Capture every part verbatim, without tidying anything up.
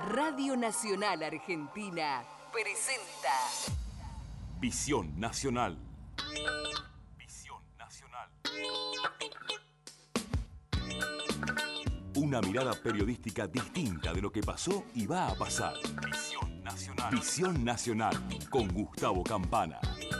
Radio Nacional Argentina presenta Visión Nacional. Visión Nacional. Una mirada periodística distinta de lo que pasó y va a pasar. Visión Nacional. Visión Nacional con Gustavo Campana.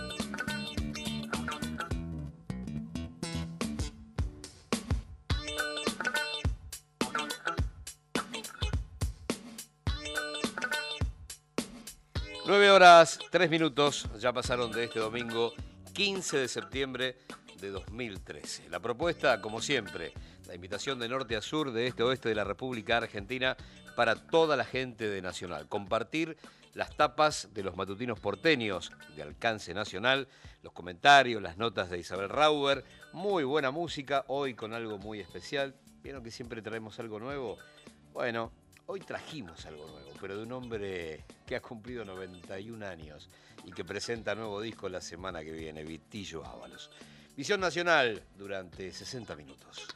Nueve horas, tres minutos, ya pasaron de este domingo quince de septiembre de dos mil trece. La propuesta, como siempre, la invitación de norte a sur, de este a oeste de la República Argentina para toda la gente de Nacional. Compartir las tapas de los matutinos porteños de alcance nacional, los comentarios, las notas de Isabel Rauber, muy buena música, hoy con algo muy especial. ¿Vieron que siempre traemos algo nuevo? Bueno, hoy trajimos algo nuevo, pero de un hombre que ha cumplido noventa y un años y que presenta nuevo disco la semana que viene, Vitillo Ábalos. Visión Nacional durante sesenta minutos.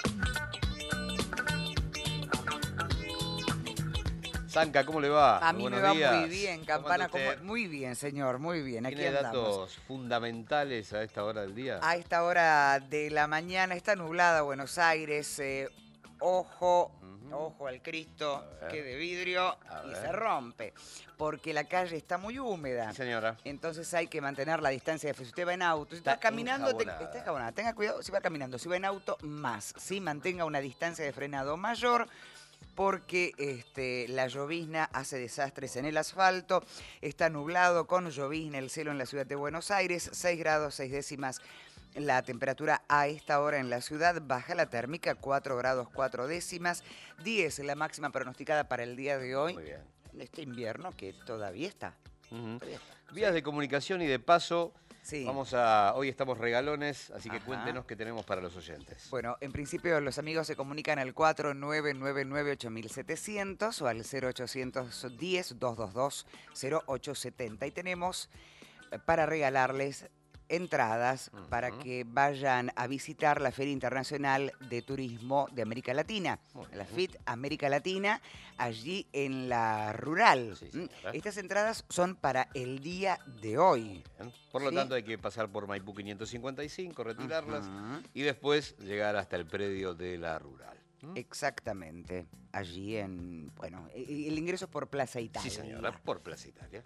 Zanca, ¿cómo le va? A mí Buenos me va días. muy bien, Campana. ¿Cómo? Muy bien, señor, muy bien. Aquí ¿Tiene andamos. datos fundamentales a esta hora del día? A esta hora de la mañana está nublada Buenos Aires. Eh, ojo, uh-huh. ojo al Cristo, que de vidrio y se rompe. Porque la calle está muy húmeda. Sí, señora. Entonces hay que mantener la distancia. Si usted va en auto, si está, está caminando, te, está enjabonada. Tenga cuidado si va caminando. Si va en auto, más. ¿Sí? Mantenga una distancia de frenado mayor, porque este, la llovizna hace desastres en el asfalto. Está nublado con llovizna el cielo en la ciudad de Buenos Aires, seis grados, seis décimas la temperatura a esta hora en la ciudad. Baja la térmica, cuatro grados, cuatro décimas, diez la máxima pronosticada para el día de hoy. Muy bien. Este invierno que todavía está. Uh-huh. Todavía está. Vías sí. de comunicación y de paso. Sí. Vamos a, hoy estamos regalones, así que Ajá. Cuéntenos qué tenemos para los oyentes. Bueno, en principio los amigos se comunican al cuatro nueve nueve nueve ocho siete cero cero o al cero ochocientos diez, doscientos veintidós, cero ocho setenta. Y tenemos para regalarles entradas uh-huh. para que vayan a visitar la Feria Internacional de Turismo de América Latina, uh-huh. la F I T América Latina, allí en la Rural. Sí, sí, Estas entradas son para el día de hoy. Bien. Por lo ¿sí? tanto hay que pasar por Maipú quinientos cincuenta y cinco, retirarlas uh-huh. y después llegar hasta el predio de la Rural. ¿Mm? Exactamente, allí en, bueno, el ingreso es por Plaza Italia. Sí, señora, por Plaza Italia.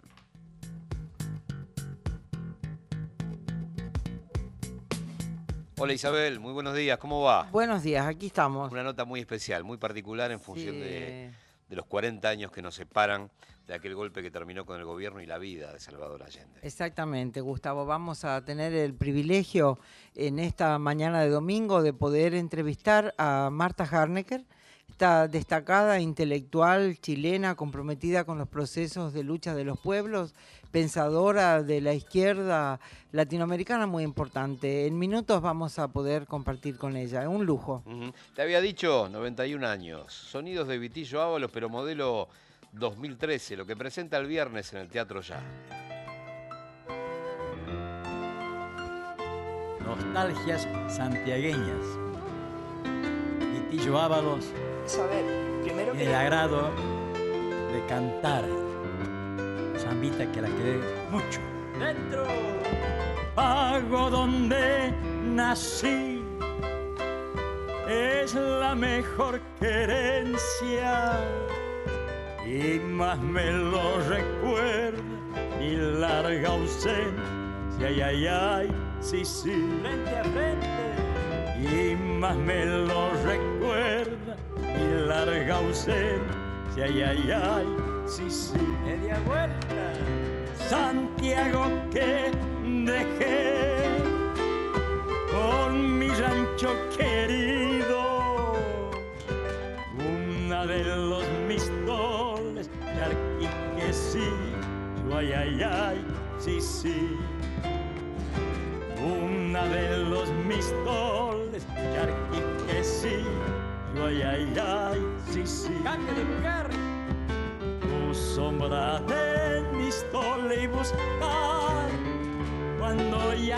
Hola Isabel, muy buenos días, ¿cómo va? Buenos días, aquí estamos. Una nota muy especial, muy particular en función sí. de, de los cuarenta años que nos separan de aquel golpe que terminó con el gobierno y la vida de Salvador Allende. Exactamente, Gustavo. Vamos a tener el privilegio en esta mañana de domingo de poder entrevistar a Marta Harnecker, esta destacada intelectual chilena comprometida con los procesos de lucha de los pueblos, pensadora de la izquierda latinoamericana muy importante. En minutos vamos a poder compartir con ella, es un lujo. Uh-huh. Te había dicho, noventa y un años, sonidos de Vitillo Ábalos, pero modelo dos mil trece, lo que presenta el viernes en el Teatro Ya. Nostalgias santiagueñas. Vitillo Ábalos. A ver, primero y el agrado de cantar. Zambita que la quedé mucho. Dentro. Pago donde nací. Es la mejor querencia. Y más me lo recuerda mi larga ausencia. Ay, ay, ay, sí, sí. Frente a frente. Y más me lo recuerda mi larga ausencia. Ay, ay, ay, sí, sí. Media vuelta. Santiago que dejé con mi rancho querido. Una de los mistoles de Arquiquesí. Ay, ay, ay, sí, sí. Una de los mistoles de Arquiquesí. Ay, ay, ay, sí, sí. Cambio de lugar. Tu sombra de mistole y buscar. Cuando ya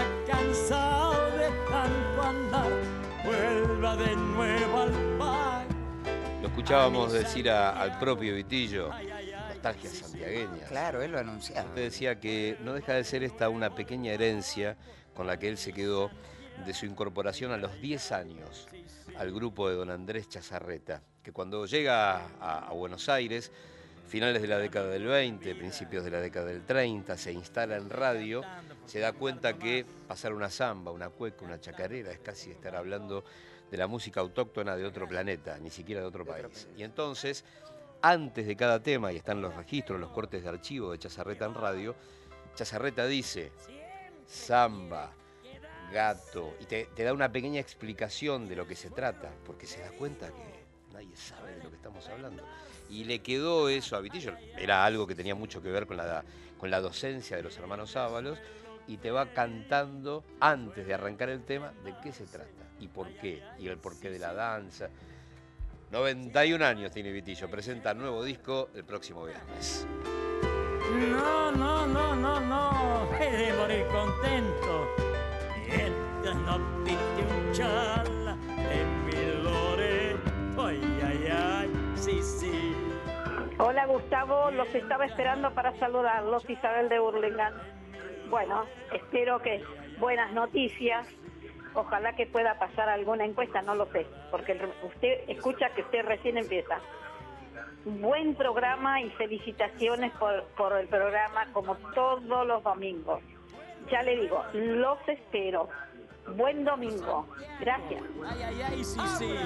cansado de tanto andar, vuelva de nuevo al par. Lo escuchábamos decir a, al propio Vitillo, nostalgia santiagueña. Claro, él lo anunciaba. Usted decía que no deja de ser esta una pequeña herencia con la que él se quedó de su incorporación a los diez años al grupo de don Andrés Chazarreta, que cuando llega a, a Buenos Aires, finales de la década del veinte, principios de la década del treinta, se instala en radio, se da cuenta que pasar una samba, una cueca, una chacarera es casi estar hablando de la música autóctona de otro planeta, ni siquiera de otro país. Y entonces, antes de cada tema, y están los registros, los cortes de archivo de Chazarreta en radio, Chazarreta dice samba, gato, y te, te da una pequeña explicación de lo que se trata, porque se da cuenta que nadie sabe de lo que estamos hablando. Y le quedó eso a Vitillo, era algo que tenía mucho que ver con la, con la docencia de los hermanos Ábalos, y te va cantando, antes de arrancar el tema, de qué se trata, y por qué, y el porqué de la danza. noventa y un años tiene Vitillo, presenta nuevo disco el próximo viernes. No, no, no, no, no, he de morir contento. Mientras no pinte un charla en mi Loreto, ay, ay, ay, sí, sí. Hola Gustavo, los estaba esperando para saludarlos, Isabel de Hurlingham. Bueno, espero que buenas noticias, ojalá que pueda pasar alguna encuesta, no lo sé, porque usted escucha que usted recién empieza. Buen programa y felicitaciones por, por el programa como todos los domingos. Ya le digo, los espero. Buen domingo. Gracias. Ay, ay, ay, sí, sí.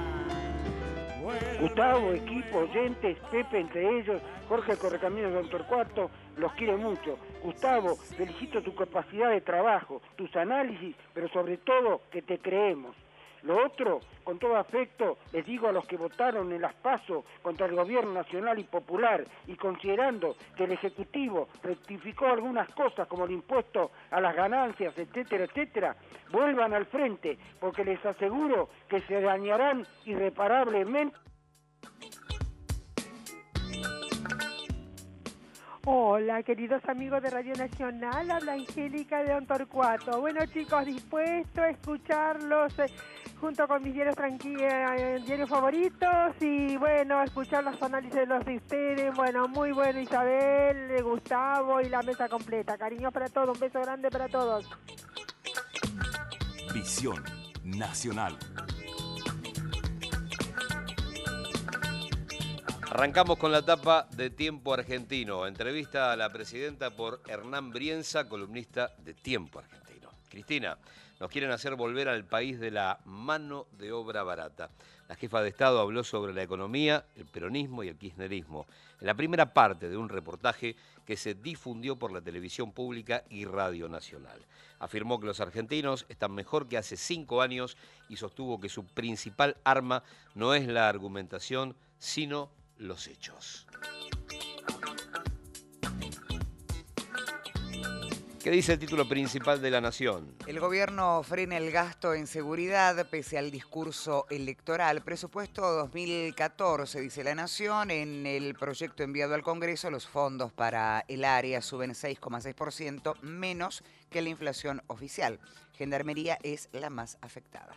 Gustavo, equipo, oyentes, Pepe entre ellos, Jorge Correcaminos de Don Torcuato, los quiere mucho. Gustavo, felicito tu capacidad de trabajo, tus análisis, pero sobre todo que te creemos. Lo otro, con todo afecto, les digo a los que votaron en las PASO contra el gobierno nacional y popular y considerando que el Ejecutivo rectificó algunas cosas como el impuesto a las ganancias, etcétera, etcétera, vuelvan al frente, porque les aseguro que se dañarán irreparablemente. Hola, queridos amigos de Radio Nacional, habla Angélica de Don Torcuato. Bueno, chicos, dispuesto a escucharlos eh, junto con mis diarios, eh, diarios favoritos y, bueno, escuchar los análisis de los de ustedes. Bueno, muy bueno, Isabel, Gustavo y la mesa completa. Cariños para todos, un beso grande para todos. Visión Nacional. Arrancamos con la etapa de Tiempo Argentino. Entrevista a la presidenta por Hernán Brienza, columnista de Tiempo Argentino. Cristina, nos quieren hacer volver al país de la mano de obra barata. La jefa de Estado habló sobre la economía, el peronismo y el kirchnerismo, en la primera parte de un reportaje que se difundió por la televisión pública y Radio Nacional. Afirmó que los argentinos están mejor que hace cinco años y sostuvo que su principal arma no es la argumentación, sino los hechos. ¿Qué dice el título principal de La Nación? El gobierno frena el gasto en seguridad pese al discurso electoral. Presupuesto dos mil catorce, dice La Nación. En el proyecto enviado al Congreso, los fondos para el área suben seis coma seis por ciento, menos que la inflación oficial. Gendarmería es la más afectada.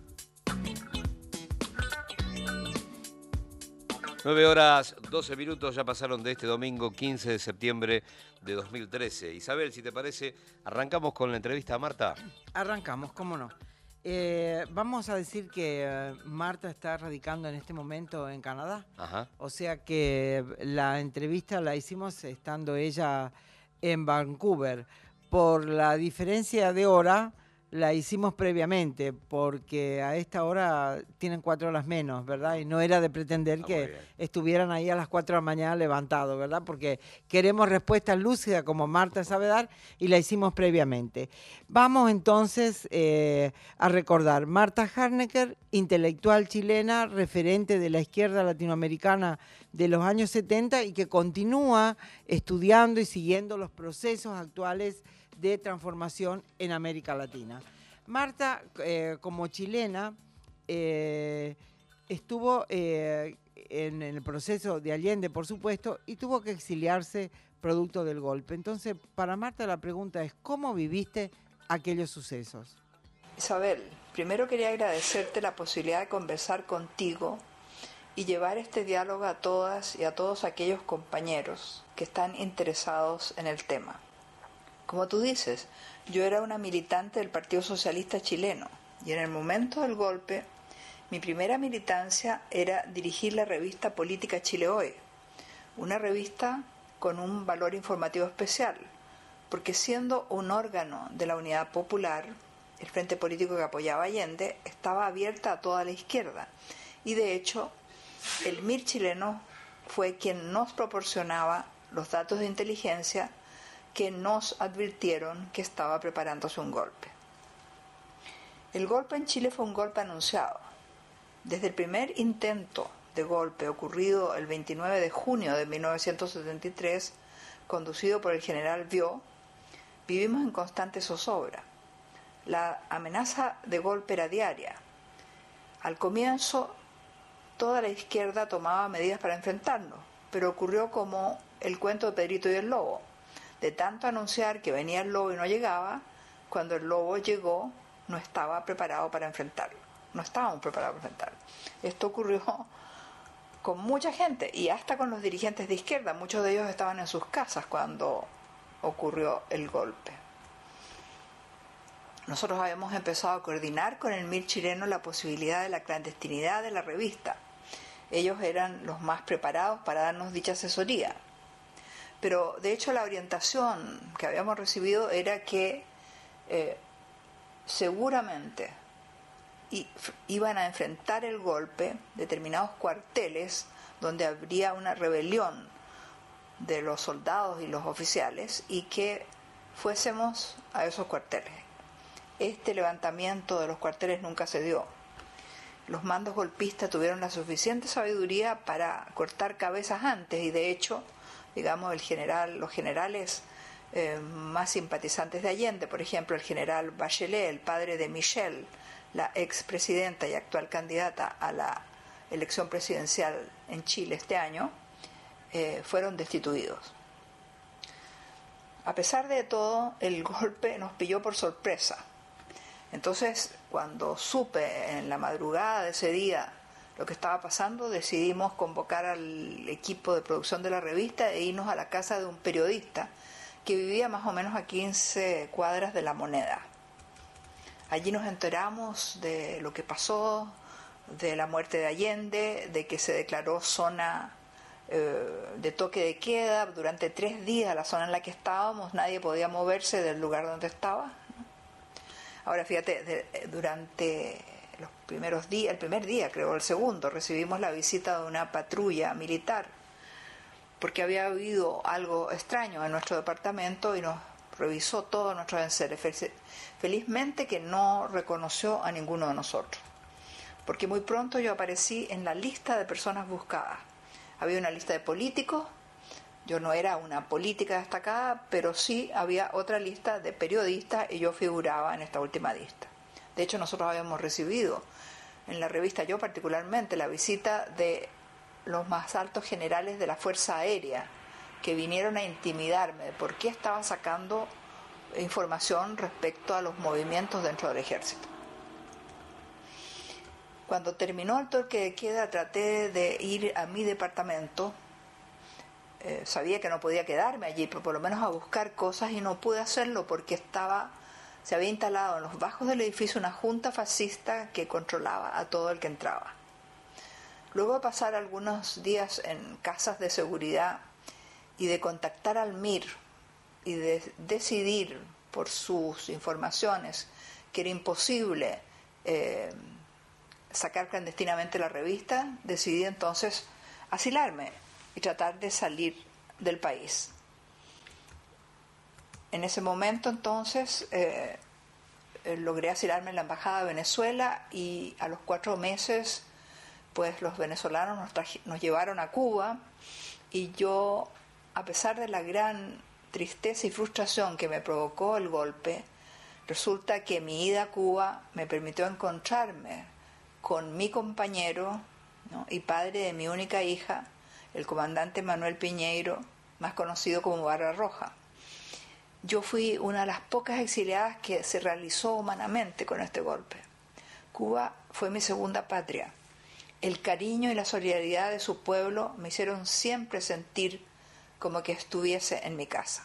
nueve horas, doce minutos ya pasaron de este domingo quince de septiembre de dos mil trece. Isabel, si te parece, arrancamos con la entrevista a Marta. Arrancamos, cómo no. Eh, vamos a decir que eh, Marta está radicando en este momento en Canadá. Ajá. O sea que la entrevista la hicimos estando ella en Vancouver. Por la diferencia de hora, la hicimos previamente, porque a esta hora tienen cuatro horas menos, ¿verdad? Y no era de pretender ah, que estuvieran ahí a las cuatro de la mañana levantados, ¿verdad? Porque queremos respuestas lúcidas como Marta sabe dar y la hicimos previamente. Vamos entonces eh, a recordar. Marta Harnecker, intelectual chilena, referente de la izquierda latinoamericana de los años setenta y que continúa estudiando y siguiendo los procesos actuales de transformación en América Latina. Marta, eh, como chilena, eh, estuvo eh, en, en el proceso de Allende, por supuesto, y tuvo que exiliarse producto del golpe. Entonces, para Marta la pregunta es, ¿cómo viviste aquellos sucesos? Isabel, primero quería agradecerte la posibilidad de conversar contigo y llevar este diálogo a todas y a todos aquellos compañeros que están interesados en el tema. Como tú dices, yo era una militante del Partido Socialista Chileno y en el momento del golpe mi primera militancia era dirigir la revista Política Chile Hoy, una revista con un valor informativo especial, porque siendo un órgano de la Unidad Popular, el frente político que apoyaba a Allende, estaba abierta a toda la izquierda y de hecho el M I R chileno fue quien nos proporcionaba los datos de inteligencia que nos advirtieron que estaba preparándose un golpe. El golpe en Chile fue un golpe anunciado. Desde el primer intento de golpe ocurrido el veintinueve de junio de mil novecientos setenta y tres, conducido por el general Biot, vivimos en constante zozobra. La amenaza de golpe era diaria. Al comienzo, toda la izquierda tomaba medidas para enfrentarlo, pero ocurrió como el cuento de Pedrito y el Lobo. De tanto anunciar que venía el lobo y no llegaba, cuando el lobo llegó, no estaba preparado para enfrentarlo. No estábamos preparados para enfrentarlo. Esto ocurrió con mucha gente y hasta con los dirigentes de izquierda. Muchos de ellos estaban en sus casas cuando ocurrió el golpe. Nosotros habíamos empezado a coordinar con el M I R chileno la posibilidad de la clandestinidad de la revista. Ellos eran los más preparados para darnos dicha asesoría. Pero de hecho la orientación que habíamos recibido era que eh, seguramente y, iban a enfrentar el golpe determinados cuarteles donde habría una rebelión de los soldados y los oficiales y que fuésemos a esos cuarteles. Este levantamiento de los cuarteles nunca se dio. Los mandos golpistas tuvieron la suficiente sabiduría para cortar cabezas antes y de hecho, digamos, el general, los generales eh, más simpatizantes de Allende, por ejemplo, el general Bachelet, el padre de Michelle, la expresidenta y actual candidata a la elección presidencial en Chile este año, eh, fueron destituidos. A pesar de todo, el golpe nos pilló por sorpresa. Entonces, cuando supe en la madrugada de ese día lo que estaba pasando, decidimos convocar al equipo de producción de la revista e irnos a la casa de un periodista que vivía más o menos a quince cuadras de La Moneda. Allí nos enteramos de lo que pasó, de la muerte de Allende, de que se declaró zona eh, de toque de queda durante tres días. La zona en la que estábamos, nadie podía moverse del lugar donde estaba, ¿no? Ahora fíjate, de, durante los primeros días, el primer día creo, el segundo, recibimos la visita de una patrulla militar porque había habido algo extraño en nuestro departamento y nos revisó todos nuestros enseres. Felizmente que no reconoció a ninguno de nosotros, porque muy pronto yo aparecí en la lista de personas buscadas. Había una lista de políticos, yo no era una política destacada, pero sí había otra lista de periodistas y yo figuraba en esta última lista. De hecho, nosotros habíamos recibido en la revista, yo particularmente, la visita de los más altos generales de la Fuerza Aérea, que vinieron a intimidarme de por qué estaba sacando información respecto a los movimientos dentro del ejército. Cuando terminó el toque de queda, traté de ir a mi departamento. Eh, sabía que no podía quedarme allí, pero por lo menos a buscar cosas, y no pude hacerlo porque estaba, se había instalado en los bajos del edificio una junta fascista que controlaba a todo el que entraba. Luego de pasar algunos días en casas de seguridad y de contactar al M I R y de decidir por sus informaciones que era imposible eh, sacar clandestinamente la revista, decidí entonces asilarme y tratar de salir del país. En ese momento entonces eh, eh, logré asilarme en la Embajada de Venezuela y a los cuatro meses pues los venezolanos nos, traje, nos llevaron a Cuba y yo, a pesar de la gran tristeza y frustración que me provocó el golpe, resulta que mi ida a Cuba me permitió encontrarme con mi compañero, ¿no?, y padre de mi única hija, el comandante Manuel Piñeiro, más conocido como Barra Roja. Yo fui una de las pocas exiliadas que se realizó humanamente con este golpe. Cuba fue mi segunda patria El cariño y la solidaridad de su pueblo me hicieron siempre sentir como que estuviese en mi casa.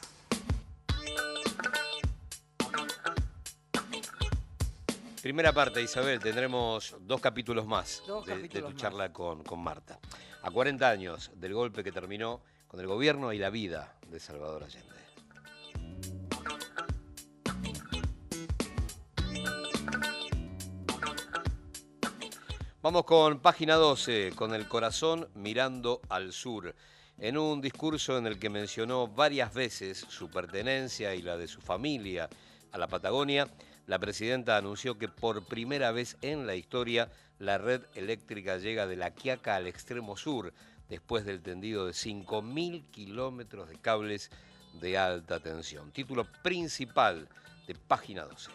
Primera parte, Isabel, tendremos dos capítulos más, Dos de, capítulos de tu más. charla con, con Marta. A cuarenta años del golpe que terminó con el gobierno y la vida de Salvador Allende. Vamos con página doce, con el corazón mirando al sur. En un discurso en el que mencionó varias veces su pertenencia y la de su familia a la Patagonia, la presidenta anunció que por primera vez en la historia la red eléctrica llega de La Quiaca al extremo sur, después del tendido de cinco mil kilómetros de cables de alta tensión. Título principal de página doce.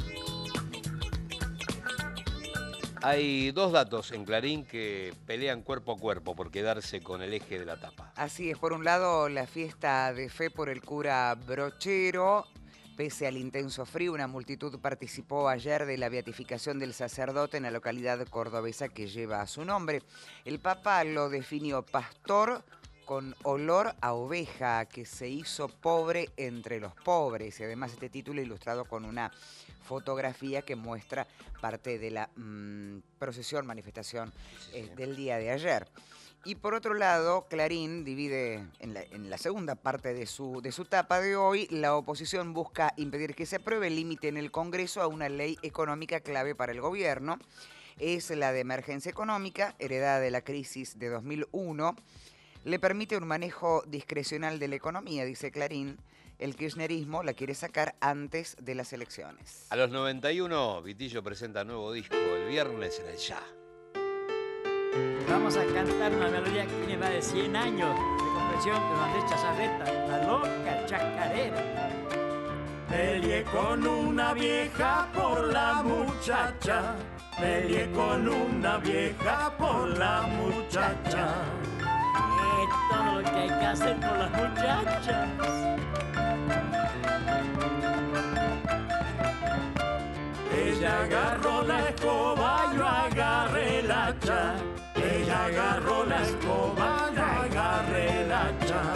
Hay dos datos en Clarín que pelean cuerpo a cuerpo por quedarse con el eje de la tapa. Así es, por un lado la fiesta de fe por el cura Brochero. Pese al intenso frío, una multitud participó ayer de la beatificación del sacerdote en la localidad cordobesa que lleva su nombre. El Papa lo definió pastor con olor a oveja, que se hizo pobre entre los pobres. Y además este título ilustrado con una fotografía que muestra parte de la mmm, procesión, manifestación eh, del día de ayer. Y por otro lado, Clarín divide en la, en la segunda parte de su, de su tapa de hoy, la oposición busca impedir que se apruebe el límite en el Congreso a una ley económica clave para el gobierno. Es la de emergencia económica, heredada de la crisis de dos mil uno. Le permite un manejo discrecional de la economía, dice Clarín. El kirchnerismo la quiere sacar antes de las elecciones. A los noventa y uno, Vitillo presenta nuevo disco el viernes en el Ya. Vamos a cantar una melodía que tiene más de cien años de comprensión de Andrés Chazarreta, La Loca Chacarera. Peleé con una vieja por la muchacha, peleé con una vieja por la muchacha. Es todo lo que hay que hacer por las muchachas. Ella agarró la escoba, yo agarré la hacha. Ella agarró la escoba, yo agarré la hacha.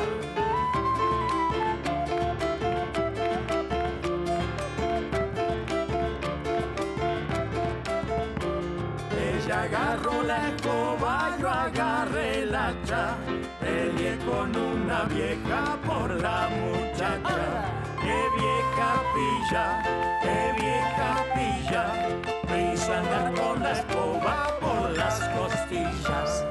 Ella agarró la escoba, yo agarré la hacha. Peleé con una vieja por la muchacha. ¡Qué vieja pilla! ¡Qué vieja pilla! Me hizo andar con la escoba por las costillas.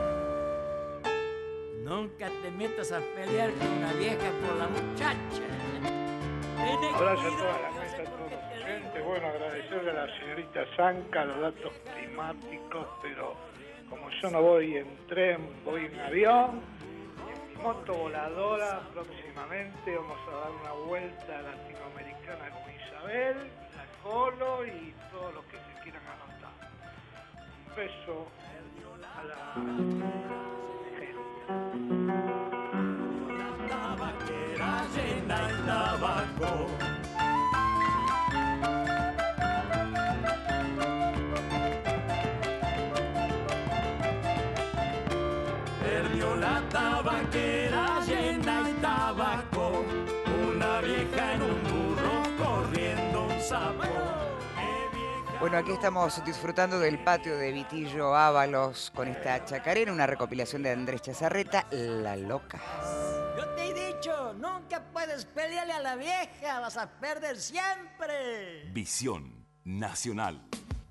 Nunca te metas a pelear con una vieja por la muchacha. Abrazo a toda la mesa, a todos los oyentes. Bueno, agradecerle a la señorita Zanca los datos climáticos, pero como yo no voy en tren, voy en avión, y en mi moto voladora próximamente vamos a dar una vuelta latinoamericana con Isabel, la Colo y todos los que se quieran anotar. Un beso a la gente. Tabaquera llena el tabaco. Perdió la tabaquera llena el tabaco. Una vieja en un burro corriendo un sapo. Bueno, aquí estamos disfrutando del patio de Vitillo Ábalos con esta chacarera, una recopilación de Andrés Chazarreta, La Loca. Yo te he dicho, nunca puedes pelearle a la vieja, vas a perder siempre. Visión Nacional.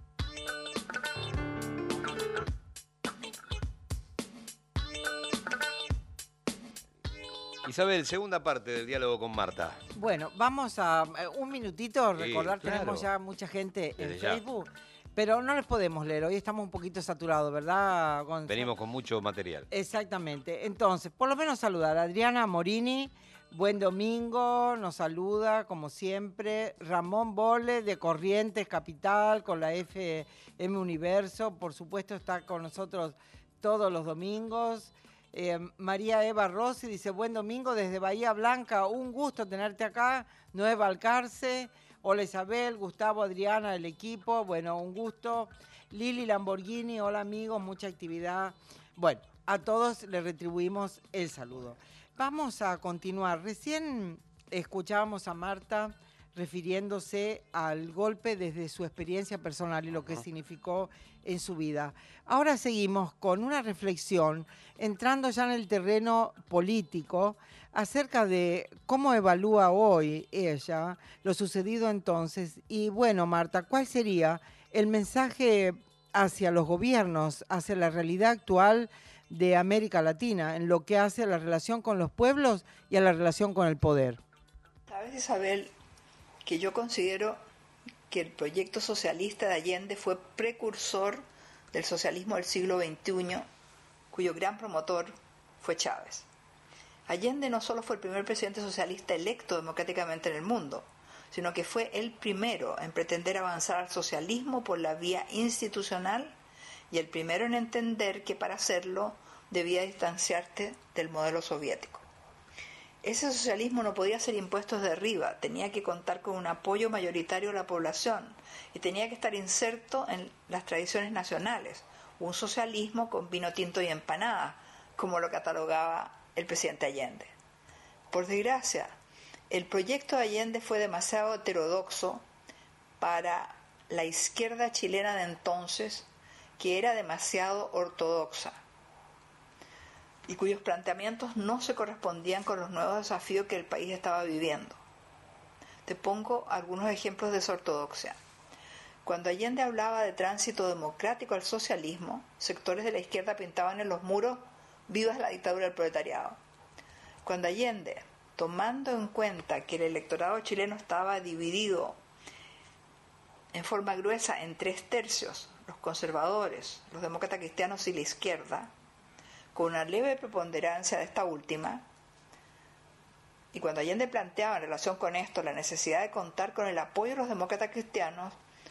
Isabel, segunda parte del diálogo con Marta. Bueno, vamos a eh, un minutito, Sí, recordar, claro. tenemos ya mucha gente en Desde ya. Facebook, pero no les podemos leer, hoy estamos un poquito saturados, ¿verdad, Gonzalo? Venimos con mucho material. Exactamente, entonces, por lo menos saludar a Adriana Morini, buen domingo, nos saluda como siempre, Ramón Bole de Corrientes Capital con la F M Universo, por supuesto está con nosotros todos los domingos. Eh, María Eva Rossi dice, buen domingo desde Bahía Blanca, un gusto tenerte acá, Nueva Alcarce. Hola Isabel, Gustavo, Adriana, el equipo, bueno, un gusto. Lili Lamborghini, hola amigos, mucha actividad. Bueno, a todos les retribuimos el saludo. Vamos a continuar. Recién escuchábamos a Marta refiriéndose al golpe desde su experiencia personal y lo que significó en su vida. Ahora seguimos con una reflexión, entrando ya en el terreno político, acerca de cómo evalúa hoy ella lo sucedido entonces. Y bueno, Marta, ¿cuál sería el mensaje hacia los gobiernos, hacia la realidad actual de América Latina, en lo que hace a la relación con los pueblos y a la relación con el poder? ¿Sabes, Isabel, que yo considero que el proyecto socialista de Allende fue precursor del socialismo del siglo veintiuno, cuyo gran promotor fue Chávez? Allende no solo fue el primer presidente socialista electo democráticamente en el mundo, sino que fue el primero en pretender avanzar al socialismo por la vía institucional y el primero en entender que para hacerlo debía distanciarse del modelo soviético. Ese socialismo no podía ser impuesto desde arriba, tenía que contar con un apoyo mayoritario de la población y tenía que estar inserto en las tradiciones nacionales, un socialismo con vino tinto y empanada, como lo catalogaba el presidente Allende. Por desgracia, el proyecto de Allende fue demasiado heterodoxo para la izquierda chilena de entonces, que era demasiado ortodoxa y cuyos planteamientos no se correspondían con los nuevos desafíos que el país estaba viviendo. Te pongo algunos ejemplos de esa ortodoxia. Cuando Allende hablaba de tránsito democrático al socialismo, sectores de la izquierda pintaban en los muros "Vivas la dictadura del proletariado". Cuando Allende, tomando en cuenta que el electorado chileno estaba dividido en forma gruesa en tres tercios, los conservadores, los demócratas cristianos y la izquierda, con una leve preponderancia de esta última, y cuando Allende planteaba en relación con esto la necesidad de contar con el apoyo de los demócratas cristianos,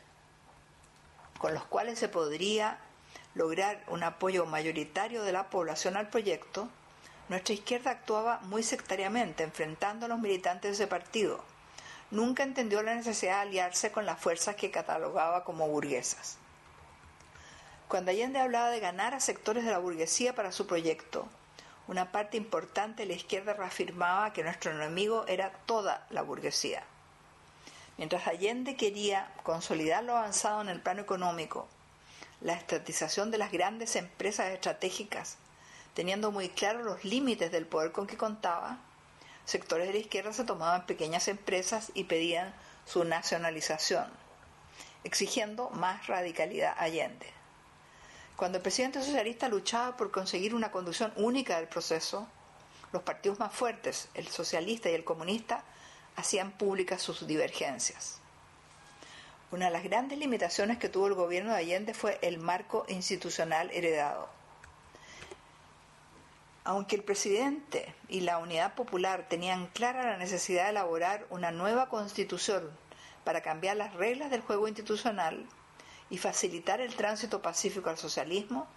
con los cuales se podría lograr un apoyo mayoritario de la población al proyecto, nuestra izquierda actuaba muy sectariamente, enfrentando a los militantes de ese partido. Nunca entendió la necesidad de aliarse con las fuerzas que catalogaba como burguesas. Cuando Allende hablaba de ganar a sectores de la burguesía para su proyecto, una parte importante de la izquierda reafirmaba que nuestro enemigo era toda la burguesía. Mientras Allende quería consolidar lo avanzado en el plano económico, la estatización de las grandes empresas estratégicas, teniendo muy claros los límites del poder con que contaba, sectores de la izquierda se tomaban pequeñas empresas y pedían su nacionalización, exigiendo más radicalidad a Allende. Cuando el presidente socialista luchaba por conseguir una conducción única del proceso, los partidos más fuertes, el socialista y el comunista, hacían públicas sus divergencias. Una de las grandes limitaciones que tuvo el gobierno de Allende fue el marco institucional heredado. Aunque el presidente y la Unidad Popular tenían clara la necesidad de elaborar una nueva constitución para cambiar las reglas del juego institucional y facilitar el tránsito pacífico al socialismo,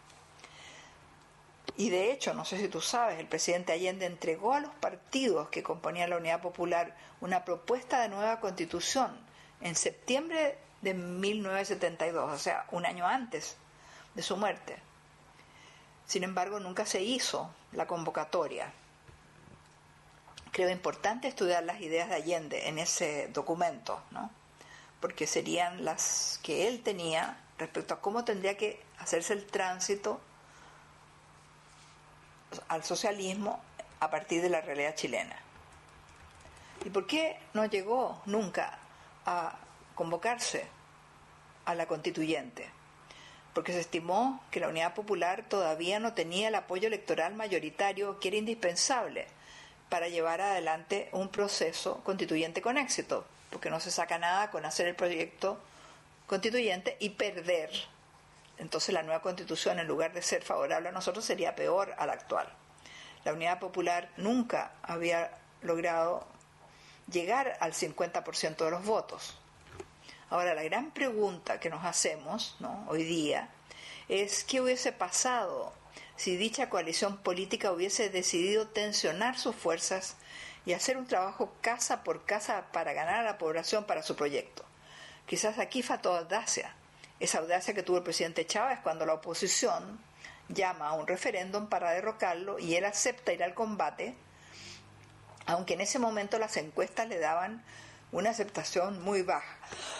y de hecho, no sé si tú sabes, el presidente Allende entregó a los partidos que componían la Unidad Popular una propuesta de nueva constitución en septiembre de mil novecientos setenta y dos, o sea, un año antes de su muerte. Sin embargo, nunca se hizo la convocatoria. Creo importante estudiar las ideas de Allende en ese documento, ¿no? Porque serían las que él tenía respecto a cómo tendría que hacerse el tránsito al socialismo a partir de la realidad chilena. ¿Y por qué no llegó nunca a convocarse a la constituyente? Porque se estimó que la Unidad Popular todavía no tenía el apoyo electoral mayoritario que era indispensable para llevar adelante un proceso constituyente con éxito, porque no se saca nada con hacer el proyecto constituyente y perder. Entonces la nueva constitución, en lugar de ser favorable a nosotros, sería peor a la actual. La Unidad Popular nunca había logrado llegar al cincuenta por ciento de los votos. Ahora, la gran pregunta que nos hacemos, ¿no?, hoy día es qué hubiese pasado si dicha coalición política hubiese decidido tensionar sus fuerzas y hacer un trabajo casa por casa para ganar a la población para su proyecto. Quizás aquí faltó audacia, esa audacia que tuvo el presidente Chávez cuando la oposición llama a un referéndum para derrocarlo y él acepta ir al combate, aunque en ese momento las encuestas le daban una aceptación muy baja.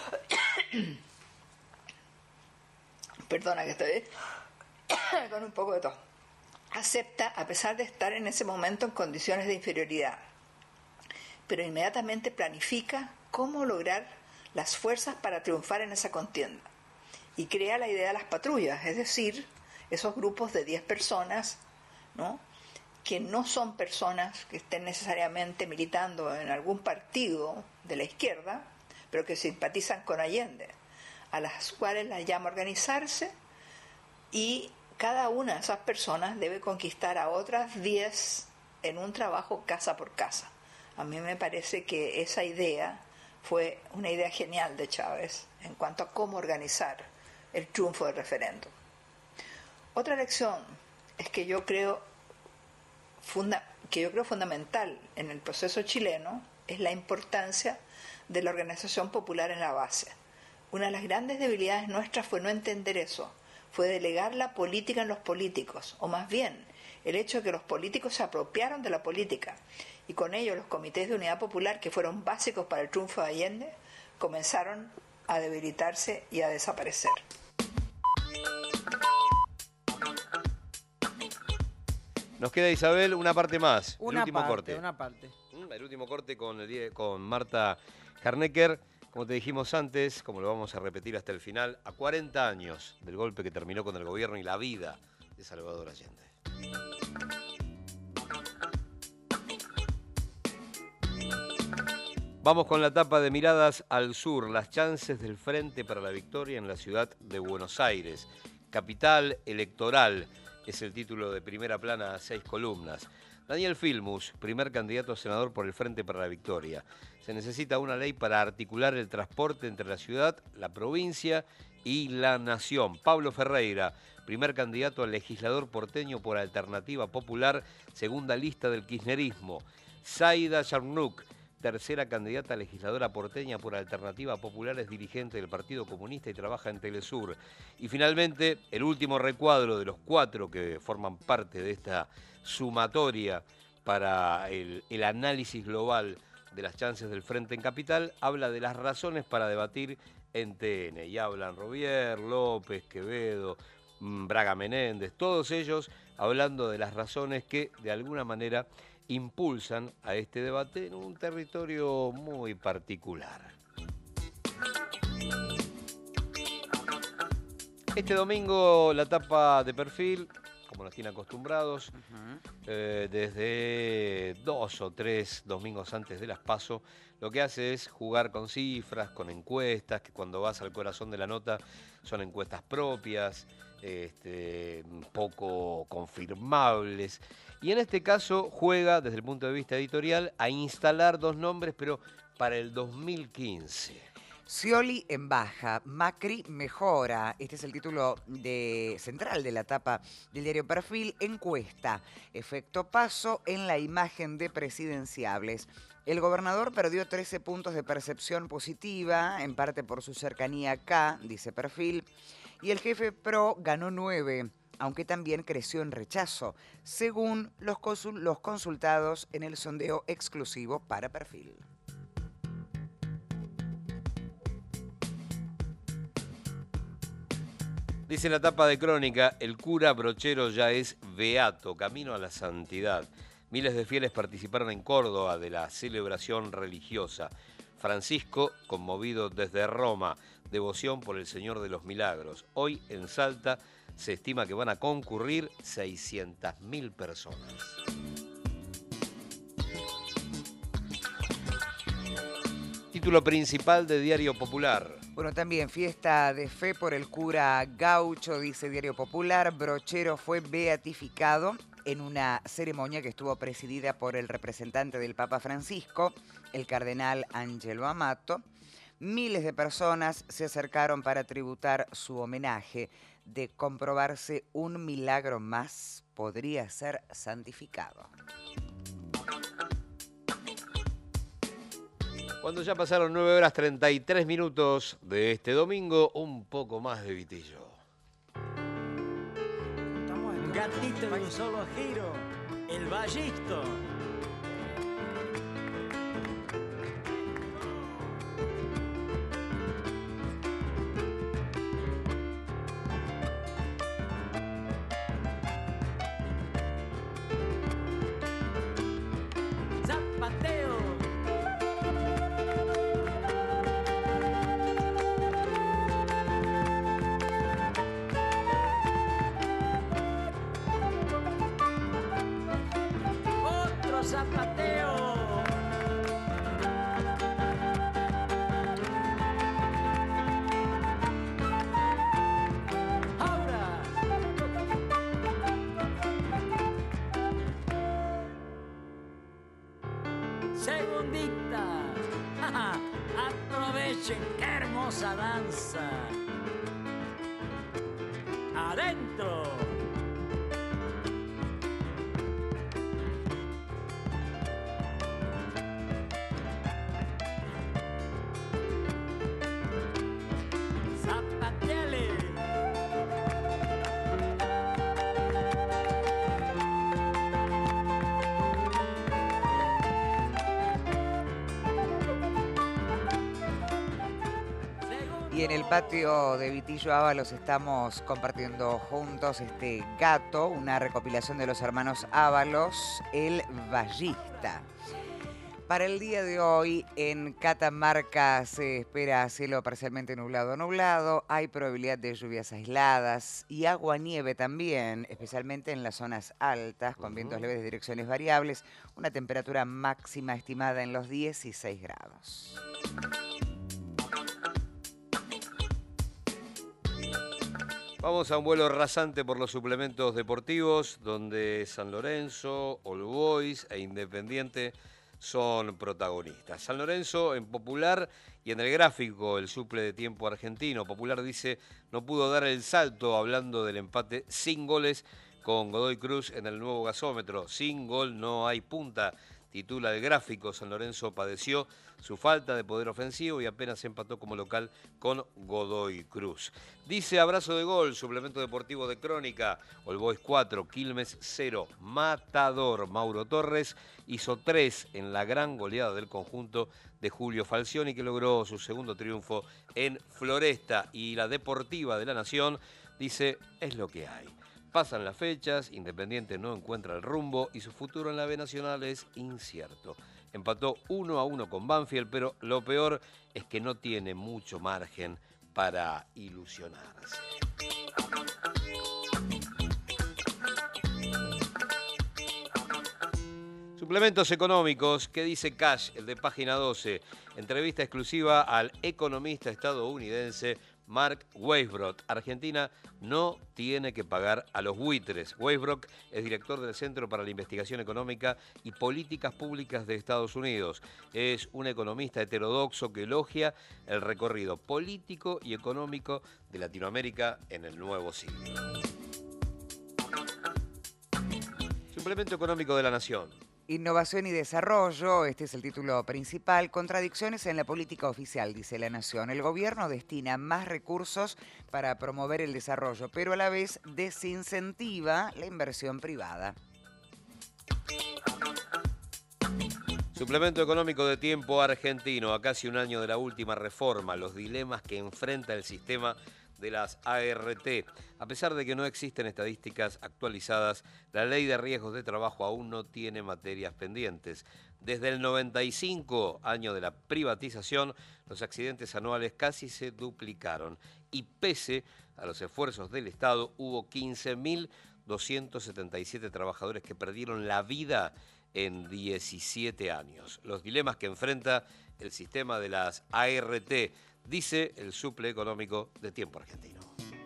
Perdona que estoy con un poco de tos. Acepta a pesar de estar en ese momento en condiciones de inferioridad, pero inmediatamente planifica cómo lograr las fuerzas para triunfar en esa contienda y crea la idea de las patrullas, es decir, esos grupos de diez personas, ¿no?, que no son personas que estén necesariamente militando en algún partido de la izquierda, pero que simpatizan con Allende, a las cuales las llama a organizarse, y cada una de esas personas debe conquistar a otras diez en un trabajo casa por casa. A mí me parece que esa idea fue una idea genial de Chávez en cuanto a cómo organizar el triunfo del referéndum. Otra lección es que yo creo funda, que yo creo fundamental en el proceso chileno es la importancia de la organización popular en la base. Una de las grandes debilidades nuestras fue no entender eso, fue delegar la política en los políticos, o más bien el hecho de que los políticos se apropiaron de la política y con ello los comités de unidad popular, que fueron básicos para el triunfo de Allende, comenzaron a debilitarse y a desaparecer. Nos queda, Isabel, una parte más. Una el último parte, corte. una parte. El último corte con, el, con Marta Harnecker. Como te dijimos antes, como lo vamos a repetir hasta el final, a cuarenta años del golpe que terminó con el gobierno y la vida de Salvador Allende. Vamos con la tapa de Miradas al Sur, las chances del Frente para la Victoria en la ciudad de Buenos Aires. Capital electoral es el título de primera plana a seis columnas. Daniel Filmus, primer candidato a senador por el Frente para la Victoria. Se necesita una ley para articular el transporte entre la ciudad, la provincia y la nación. Pablo Ferreira, primer candidato a legislador porteño por Alternativa Popular, segunda lista del kirchnerismo. Zaida Yarnuk, tercera candidata a legisladora porteña por Alternativa Popular, es dirigente del Partido Comunista y trabaja en Telesur. Y finalmente, el último recuadro de los cuatro que forman parte de esta sumatoria para el, el análisis global de las chances del Frente en Capital, habla de las razones para debatir en T N. Y hablan Rovier, López, Quevedo, Braga Menéndez, todos ellos hablando de las razones que de alguna manera impulsan a este debate en un territorio muy particular. Este domingo la tapa de Perfil, como nos tiene acostumbrados, uh-huh. eh, desde dos o tres domingos antes de las PASO, lo que hace es jugar con cifras, con encuestas, que cuando vas al corazón de la nota son encuestas propias, este, poco confirmables. Y en este caso juega, desde el punto de vista editorial, a instalar dos nombres, pero para el dos mil quince. Scioli en baja, Macri mejora. Este es el título de, central de la tapa del diario Perfil. Encuesta, efecto Paso en la imagen de presidenciables. El gobernador perdió trece puntos de percepción positiva, en parte por su cercanía acá, dice Perfil. Y el jefe PRO ganó nueve, aunque también creció en rechazo, según los, consul- los consultados en el sondeo exclusivo para Perfil. Dice la tapa de Crónica, el cura Brochero ya es beato, camino a la santidad. Miles de fieles participaron en Córdoba de la celebración religiosa. Francisco, conmovido desde Roma, devoción por el Señor de los Milagros. Hoy en Salta se estima que van a concurrir seiscientas mil personas. Título principal de Diario Popular. Bueno, también fiesta de fe por el cura Gaucho, dice Diario Popular. Brochero fue beatificado en una ceremonia que estuvo presidida por el representante del Papa Francisco, el cardenal Angelo Amato. Miles de personas se acercaron para tributar su homenaje. De comprobarse un milagro más, podría ser santificado. Cuando ya pasaron nueve horas treinta y tres minutos de este domingo, un poco más de Vitillo. Un gatito de un solo giro, el Ballisto. Zapateo. Otro zapateo. Ahora. Segundita. Aprovechen, qué hermosa danza. Adentro. Zapateale. Y en el patio de Vitillo Ábalos estamos compartiendo juntos este Gato, una recopilación de los hermanos Ábalos, el Ballista. Para el día de hoy en Catamarca se espera cielo parcialmente nublado nublado, hay probabilidad de lluvias aisladas y agua-nieve también, especialmente en las zonas altas, con vientos leves de direcciones variables, una temperatura máxima estimada en los dieciséis grados. Vamos a un vuelo rasante por los suplementos deportivos, donde San Lorenzo, All Boys e Independiente son protagonistas. San Lorenzo en Popular y en el gráfico, el suple de tiempo argentino. Popular dice, no pudo dar el salto, hablando del empate sin goles con Godoy Cruz en el nuevo gasómetro. Sin gol no hay punta, titula el gráfico. San Lorenzo padeció su falta de poder ofensivo y apenas empató como local con Godoy Cruz. Dice abrazo de gol, suplemento deportivo de Crónica, All Boys cuatro, Quilmes cero, Matador. Mauro Torres hizo tres en la gran goleada del conjunto de Julio Falcioni, que logró su segundo triunfo en Floresta. Y la Deportiva de la Nación dice, es lo que hay. Pasan las fechas, Independiente no encuentra el rumbo y su futuro en la B Nacional es incierto. Empató uno a uno con Banfield, pero lo peor es que no tiene mucho margen para ilusionarse. Suplementos económicos, ¿qué dice Cash, el de página doce? Entrevista exclusiva al economista estadounidense Mark Weisbrot. Argentina no tiene que pagar a los buitres. Weisbrot es director del Centro para la Investigación Económica y Políticas Públicas de Estados Unidos. Es un economista heterodoxo que elogia el recorrido político y económico de Latinoamérica en el nuevo siglo. Suplemento económico de la Nación. Innovación y desarrollo, este es el título principal. Contradicciones en la política oficial, dice La Nación. El gobierno destina más recursos para promover el desarrollo, pero a la vez desincentiva la inversión privada. Suplemento económico de tiempo argentino. A casi un año de la última reforma, los dilemas que enfrenta el sistema de las A R T. A pesar de que no existen estadísticas actualizadas, la ley de riesgos de trabajo aún no tiene materias pendientes. Desde el noventa y cinco, año de la privatización, los accidentes anuales casi se duplicaron y pese a los esfuerzos del Estado, hubo quince mil doscientos setenta y siete trabajadores que perdieron la vida en diecisiete años. Los dilemas que enfrenta el sistema de las A R T, dice el suple económico de Tiempo Argentino.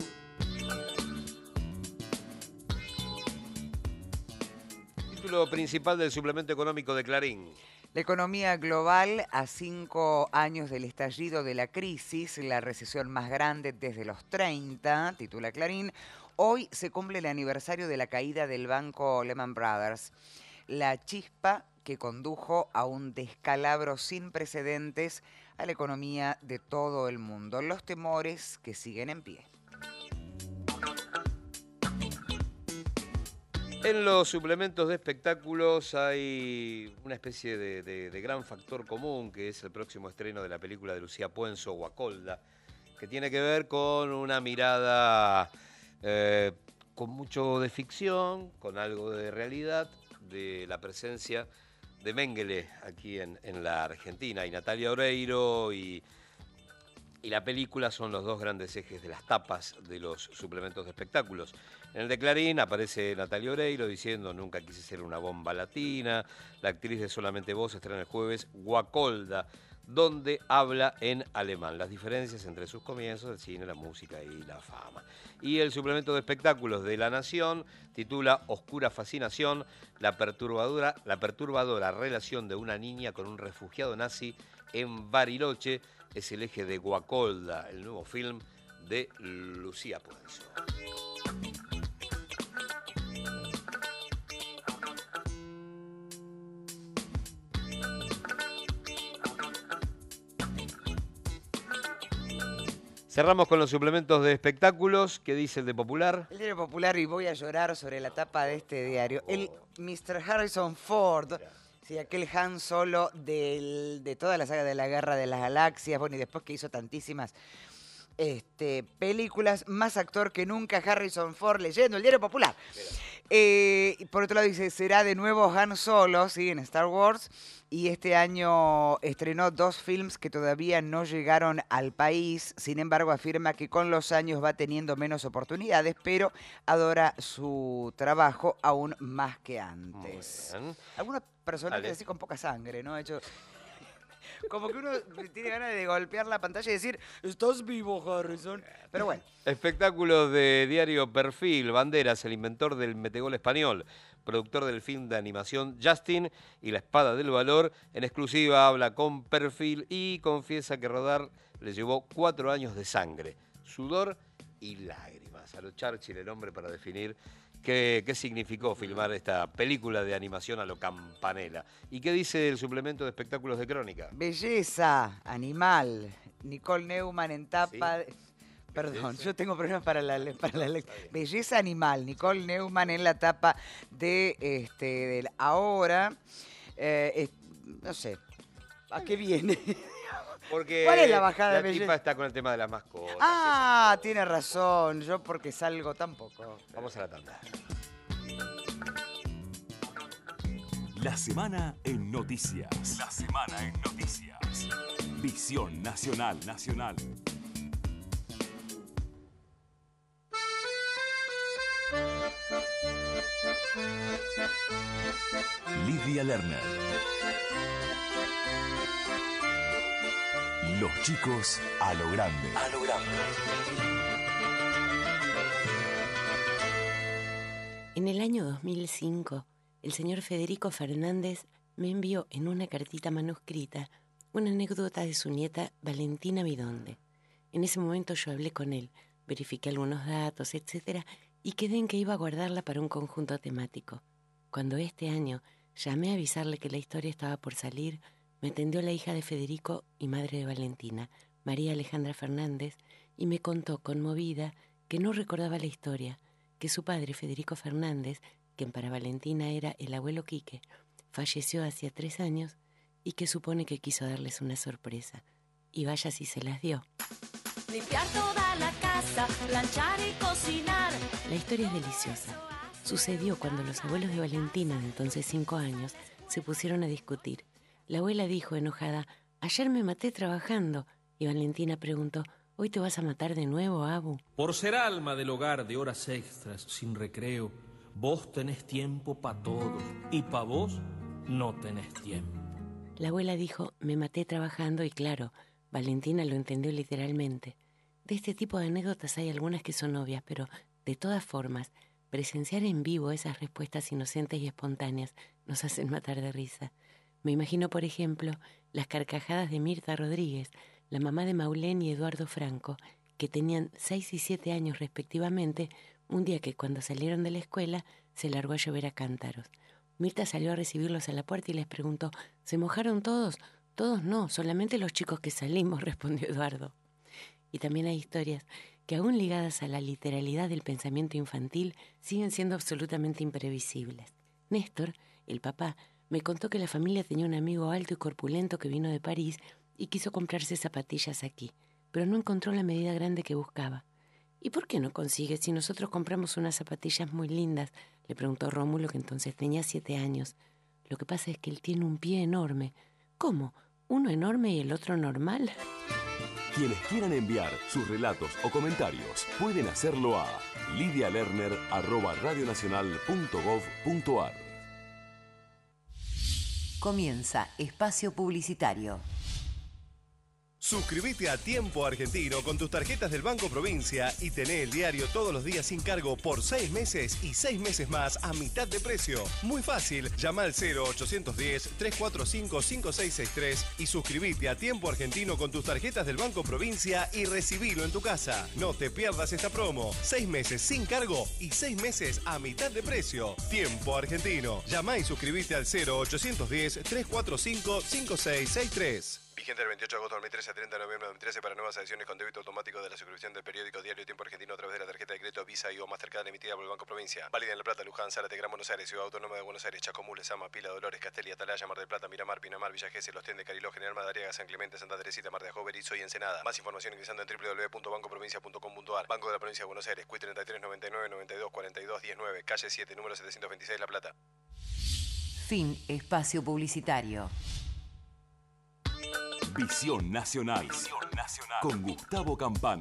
Título principal del suplemento económico de Clarín. La economía global a cinco años del estallido de la crisis, la recesión más grande desde los treinta, titula Clarín. Hoy se cumple el aniversario de la caída del banco Lehman Brothers. la chispa que condujo a un descalabro sin precedentes a la economía de todo el mundo. Los temores que siguen en pie. En los suplementos de espectáculos hay una especie de, de, de gran factor común, que es el próximo estreno de la película de Lucía Puenzo, Guacolda, que tiene que ver con una mirada eh, con mucho de ficción, con algo de realidad, de la presencia de Mengele aquí en, en la Argentina. Y Natalia Oreiro y, y la película son los dos grandes ejes de las tapas de los suplementos de espectáculos. En el de Clarín aparece Natalia Oreiro diciendo nunca quise ser una bomba latina. La actriz de Solamente Vos estrena el jueves Guacolda, donde habla en alemán, las diferencias entre sus comienzos, el cine, la música y la fama. Y el suplemento de espectáculos de La Nación titula Oscura Fascinación, la perturbadora, la perturbadora relación de una niña con un refugiado nazi en Bariloche. Es el eje de Guacolda, el nuevo film de Lucía Puenzo. Cerramos con los suplementos de espectáculos. ¿Qué dice el de Popular? El diario Popular, y voy a llorar sobre la tapa de este diario. El mister Harrison Ford, sí, aquel Han Solo del, de toda la saga de la Guerra de las Galaxias, bueno, y después que hizo tantísimas este, películas, más actor que nunca Harrison Ford, leyendo el diario Popular. Eh, por otro lado dice, será de nuevo Han Solo, sí, en Star Wars. Y este año estrenó dos films que todavía no llegaron al país. Sin embargo, afirma que con los años va teniendo menos oportunidades, pero adora su trabajo aún más que antes. Algunos personajes así con poca sangre, ¿no? Hecho, como que uno tiene ganas de golpear la pantalla y decir, ¿estás vivo, Harrison? Pero bueno. Espectáculos de diario Perfil. Banderas, el inventor del metegol español, productor del film de animación Justin y La Espada del Valor, en exclusiva habla con Perfil y confiesa que rodar le llevó cuatro años de sangre, sudor y lágrimas. A lo Churchill, el hombre para definir qué, qué significó filmar esta película de animación a lo Campanella. ¿Y qué dice el suplemento de espectáculos de Crónica? Belleza, animal. Nicole Neumann en tapa... ¿Sí? Perdón, Belleza. Yo tengo problemas para la, para la lectura. Belleza animal, Nicole Neumann en la tapa de este del Ahora. Eh, eh, no sé, ¿a qué viene? Porque ¿cuál es la bajada la de belleza? tipa está con el tema de las mascotas. Ah, tiene razón, yo porque salgo tampoco. Vamos a la tanda. La semana en noticias. La semana en noticias. Visión Nacional, Nacional. Lidia Lerner. Los chicos a lo grande. A lo grande. En el año dos mil cinco, el señor Federico Fernández me envió en una cartita manuscrita una anécdota de su nieta Valentina Vidonde. En ese momento yo hablé con él, verifiqué algunos datos, etcétera, y quedé en que iba a guardarla para un conjunto temático. Cuando este año llamé a avisarle que la historia estaba por salir, me atendió la hija de Federico y madre de Valentina, María Alejandra Fernández, y me contó, conmovida, que no recordaba la historia, que su padre, Federico Fernández, quien para Valentina era el abuelo Quique, falleció hacía tres años y que supone que quiso darles una sorpresa. Y vaya si se las dio. Limpiar toda la casa, planchar y cocinar. La historia es deliciosa. Sucedió cuando los abuelos de Valentina, de entonces cinco años, se pusieron a discutir. La abuela dijo enojada, ayer me maté trabajando. Y Valentina preguntó, ¿hoy te vas a matar de nuevo, Abu? Por ser alma del hogar de horas extras, sin recreo, vos tenés tiempo pa' todo. Y pa' vos no tenés tiempo. La abuela dijo, me maté trabajando y claro, Valentina lo entendió literalmente. De este tipo de anécdotas hay algunas que son obvias, pero de todas formas, presenciar en vivo esas respuestas inocentes y espontáneas nos hacen matar de risa. Me imagino, por ejemplo, las carcajadas de Mirta Rodríguez, la mamá de Maulén y Eduardo Franco, que tenían seis y siete años respectivamente, un día que cuando salieron de la escuela se largó a llover a cántaros. Mirta salió a recibirlos a la puerta y les preguntó, ¿se mojaron todos? Todos no, solamente los chicos que salimos, respondió Eduardo. Y también hay historias que aún ligadas a la literalidad del pensamiento infantil siguen siendo absolutamente imprevisibles. Néstor, el papá, me contó que la familia tenía un amigo alto y corpulento que vino de París y quiso comprarse zapatillas aquí, pero no encontró la medida grande que buscaba. ¿Y por qué no consigue si nosotros compramos unas zapatillas muy lindas?, le preguntó Rómulo, que entonces tenía siete años. Lo que pasa es que él tiene un pie enorme. ¿Cómo? ¿Uno enorme y el otro normal? Quienes quieran enviar sus relatos o comentarios pueden hacerlo a lidia lerner arroba radionacional punto gov punto ar. Comienza Espacio Publicitario. Suscríbete a Tiempo Argentino con tus tarjetas del Banco Provincia y tené el diario todos los días sin cargo por seis meses y seis meses más a mitad de precio. Muy fácil, llama al cero ochocientos diez, trescientos cuarenta y cinco, cincuenta y seis sesenta y tres y suscríbete a Tiempo Argentino con tus tarjetas del Banco Provincia y recibilo en tu casa. No te pierdas esta promo. Seis meses sin cargo y seis meses a mitad de precio. Tiempo Argentino. Llama y suscríbete al cero ochocientos diez, trescientos cuarenta y cinco, cincuenta y seis sesenta y tres. Vigente del veintiocho de agosto de dos mil trece a treinta de noviembre de dos mil trece para nuevas adiciones con débito automático de la suscripción del periódico Diario Tiempo Argentino a través de la tarjeta de crédito Visa y o Mastercard emitida por el Banco Provincia. Válida en La Plata, Luján, Zárate, Gran Buenos Aires, Ciudad Autónoma de Buenos Aires, Chascomús, Lezama, Pila, Dolores, Castelli, Atalaya, Mar del Plata, Miramar, Pinamar, Villa Gesell, Los Tiendes, Cariló, General Madariaga, San Clemente, Santa Teresita, Mar de Ajó, Berizo y Ensenada. Más información ingresando en w w w punto banco provincia punto com punto ar. Banco de la Provincia de Buenos Aires, C U I treinta y tres noventa y nueve noventa y dos cuarenta y dos diecinueve, calle siete, número setecientos veintiséis, La Plata. Fin Espacio Publicitario. Visión Nacional. Visión Nacional. Con Gustavo Campana.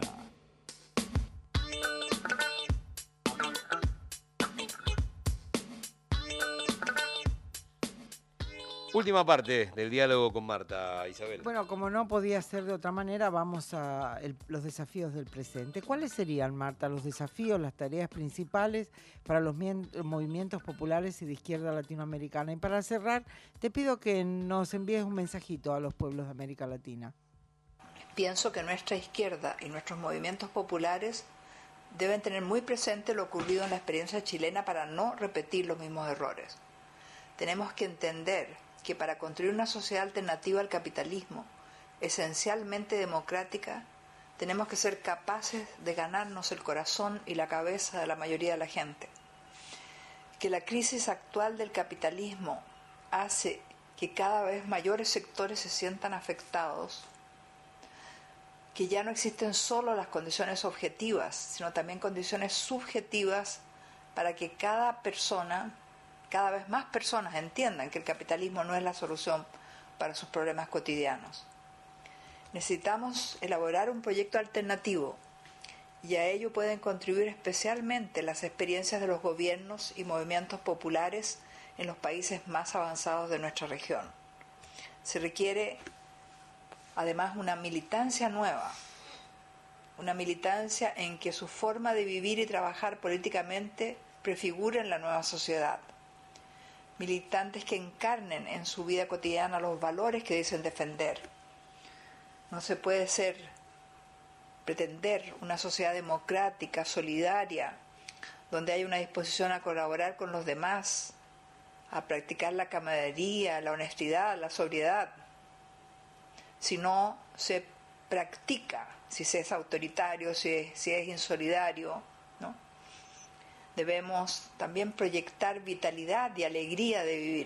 Última parte del diálogo con Marta, Isabel. Bueno, como no podía ser de otra manera, vamos a el, los desafíos del presente. ¿Cuáles serían, Marta, los desafíos, las tareas principales para los mien- movimientos populares y de izquierda latinoamericana? Y para cerrar, te pido que nos envíes un mensajito a los pueblos de América Latina. Pienso que nuestra izquierda y nuestros movimientos populares deben tener muy presente lo ocurrido en la experiencia chilena para no repetir los mismos errores. Tenemos que entender que para construir una sociedad alternativa al capitalismo, esencialmente democrática, tenemos que ser capaces de ganarnos el corazón y la cabeza de la mayoría de la gente. Que la crisis actual del capitalismo hace que cada vez mayores sectores se sientan afectados, que ya no existen solo las condiciones objetivas, sino también condiciones subjetivas para que cada persona, cada vez más personas entiendan que el capitalismo no es la solución para sus problemas cotidianos. Necesitamos elaborar un proyecto alternativo y a ello pueden contribuir especialmente las experiencias de los gobiernos y movimientos populares en los países más avanzados de nuestra región. Se requiere además una militancia nueva, una militancia en que su forma de vivir y trabajar políticamente prefigure en la nueva sociedad. Militantes que encarnen en su vida cotidiana los valores que dicen defender. No se puede ser, pretender una sociedad democrática, solidaria, donde hay una disposición a colaborar con los demás, a practicar la camaradería, la honestidad, la sobriedad. Si no se practica, si se es autoritario, si es, si es insolidario, ¿no? Debemos también proyectar vitalidad y alegría de vivir.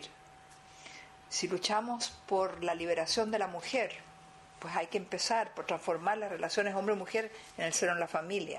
Si luchamos por la liberación de la mujer, pues hay que empezar por transformar las relaciones hombre-mujer en el seno de la familia.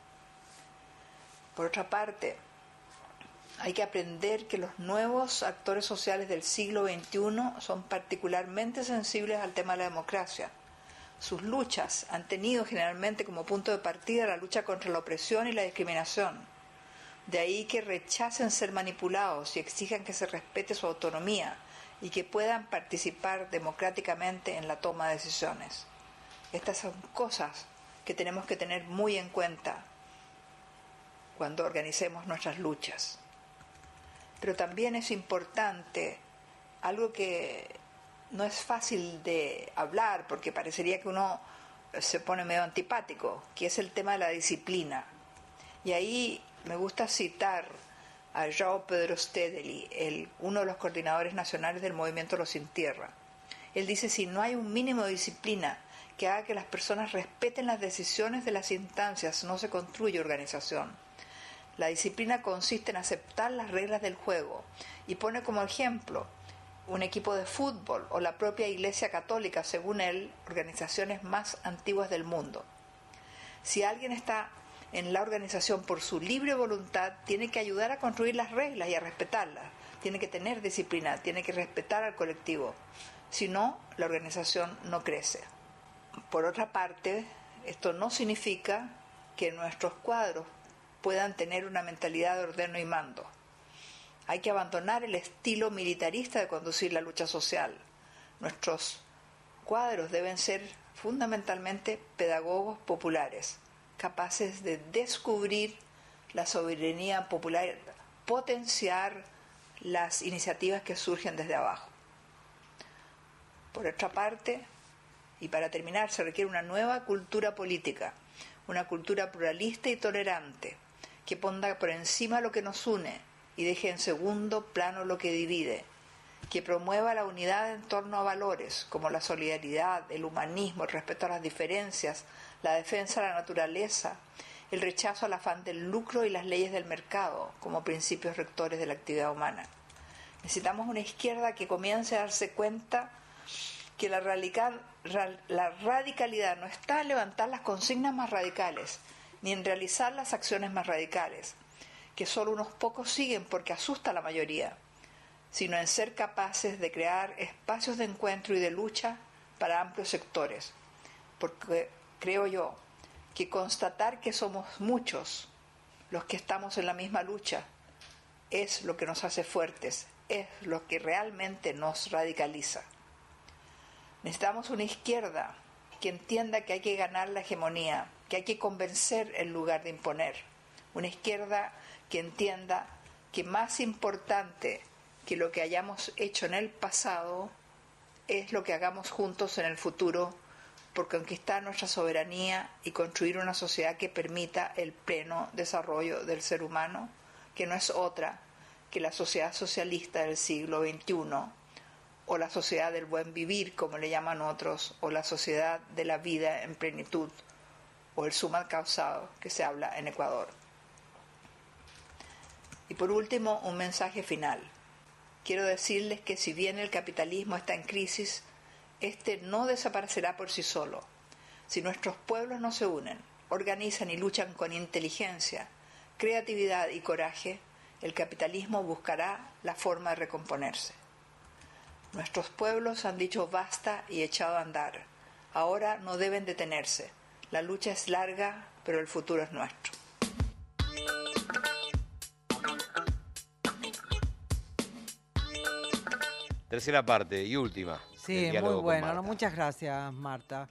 Por otra parte, hay que aprender que los nuevos actores sociales del siglo veintiuno son particularmente sensibles al tema de la democracia. Sus luchas han tenido generalmente como punto de partida la lucha contra la opresión y la discriminación. De ahí que rechacen ser manipulados y exijan que se respete su autonomía y que puedan participar democráticamente en la toma de decisiones. Estas son cosas que tenemos que tener muy en cuenta cuando organicemos nuestras luchas. Pero también es importante algo que no es fácil de hablar porque parecería que uno se pone medio antipático, que es el tema de la disciplina. Y ahí me gusta citar a João Pedro Stedely, el, uno de los coordinadores nacionales del movimiento Los Sin Tierra. Él dice, si no hay un mínimo de disciplina que haga que las personas respeten las decisiones de las instancias, no se construye organización. La disciplina consiste en aceptar las reglas del juego y pone como ejemplo un equipo de fútbol o la propia Iglesia Católica, según él, organizaciones más antiguas del mundo. Si alguien está en la organización por su libre voluntad, tiene que ayudar a construir las reglas y a respetarlas. Tiene que tener disciplina, tiene que respetar al colectivo. Si no, la organización no crece. Por otra parte, esto no significa que nuestros cuadros puedan tener una mentalidad de ordeno y mando. Hay que abandonar el estilo militarista de conducir la lucha social. Nuestros cuadros deben ser fundamentalmente pedagogos populares, capaces de descubrir la soberanía popular, potenciar las iniciativas que surgen desde abajo. Por otra parte, y para terminar, se requiere una nueva cultura política, una cultura pluralista y tolerante, que ponga por encima lo que nos une y deje en segundo plano lo que divide, que promueva la unidad en torno a valores como la solidaridad, el humanismo, el respeto a las diferencias, la defensa de la naturaleza, el rechazo al afán del lucro y las leyes del mercado como principios rectores de la actividad humana. Necesitamos una izquierda que comience a darse cuenta que la, radical, la radicalidad no está en levantar las consignas más radicales, ni en realizar las acciones más radicales, que solo unos pocos siguen porque asusta a la mayoría, sino en ser capaces de crear espacios de encuentro y de lucha para amplios sectores. Porque creo yo que constatar que somos muchos los que estamos en la misma lucha es lo que nos hace fuertes, es lo que realmente nos radicaliza. Necesitamos una izquierda que entienda que hay que ganar la hegemonía, que hay que convencer en lugar de imponer. Una izquierda que entienda que más importante que lo que hayamos hecho en el pasado es lo que hagamos juntos en el futuro por conquistar nuestra soberanía y construir una sociedad que permita el pleno desarrollo del ser humano, que no es otra que la sociedad socialista del siglo veintiuno, o la sociedad del buen vivir, como le llaman otros, o la sociedad de la vida en plenitud, o el sumal causado que se habla en Ecuador. Y por último, un mensaje final. Quiero decirles que si bien el capitalismo está en crisis, este no desaparecerá por sí solo. Si nuestros pueblos no se unen, organizan y luchan con inteligencia, creatividad y coraje, el capitalismo buscará la forma de recomponerse. Nuestros pueblos han dicho basta y echado a andar. Ahora no deben detenerse. La lucha es larga, pero el futuro es nuestro. Tercera parte y última. Sí, muy bueno. No, muchas gracias, Marta.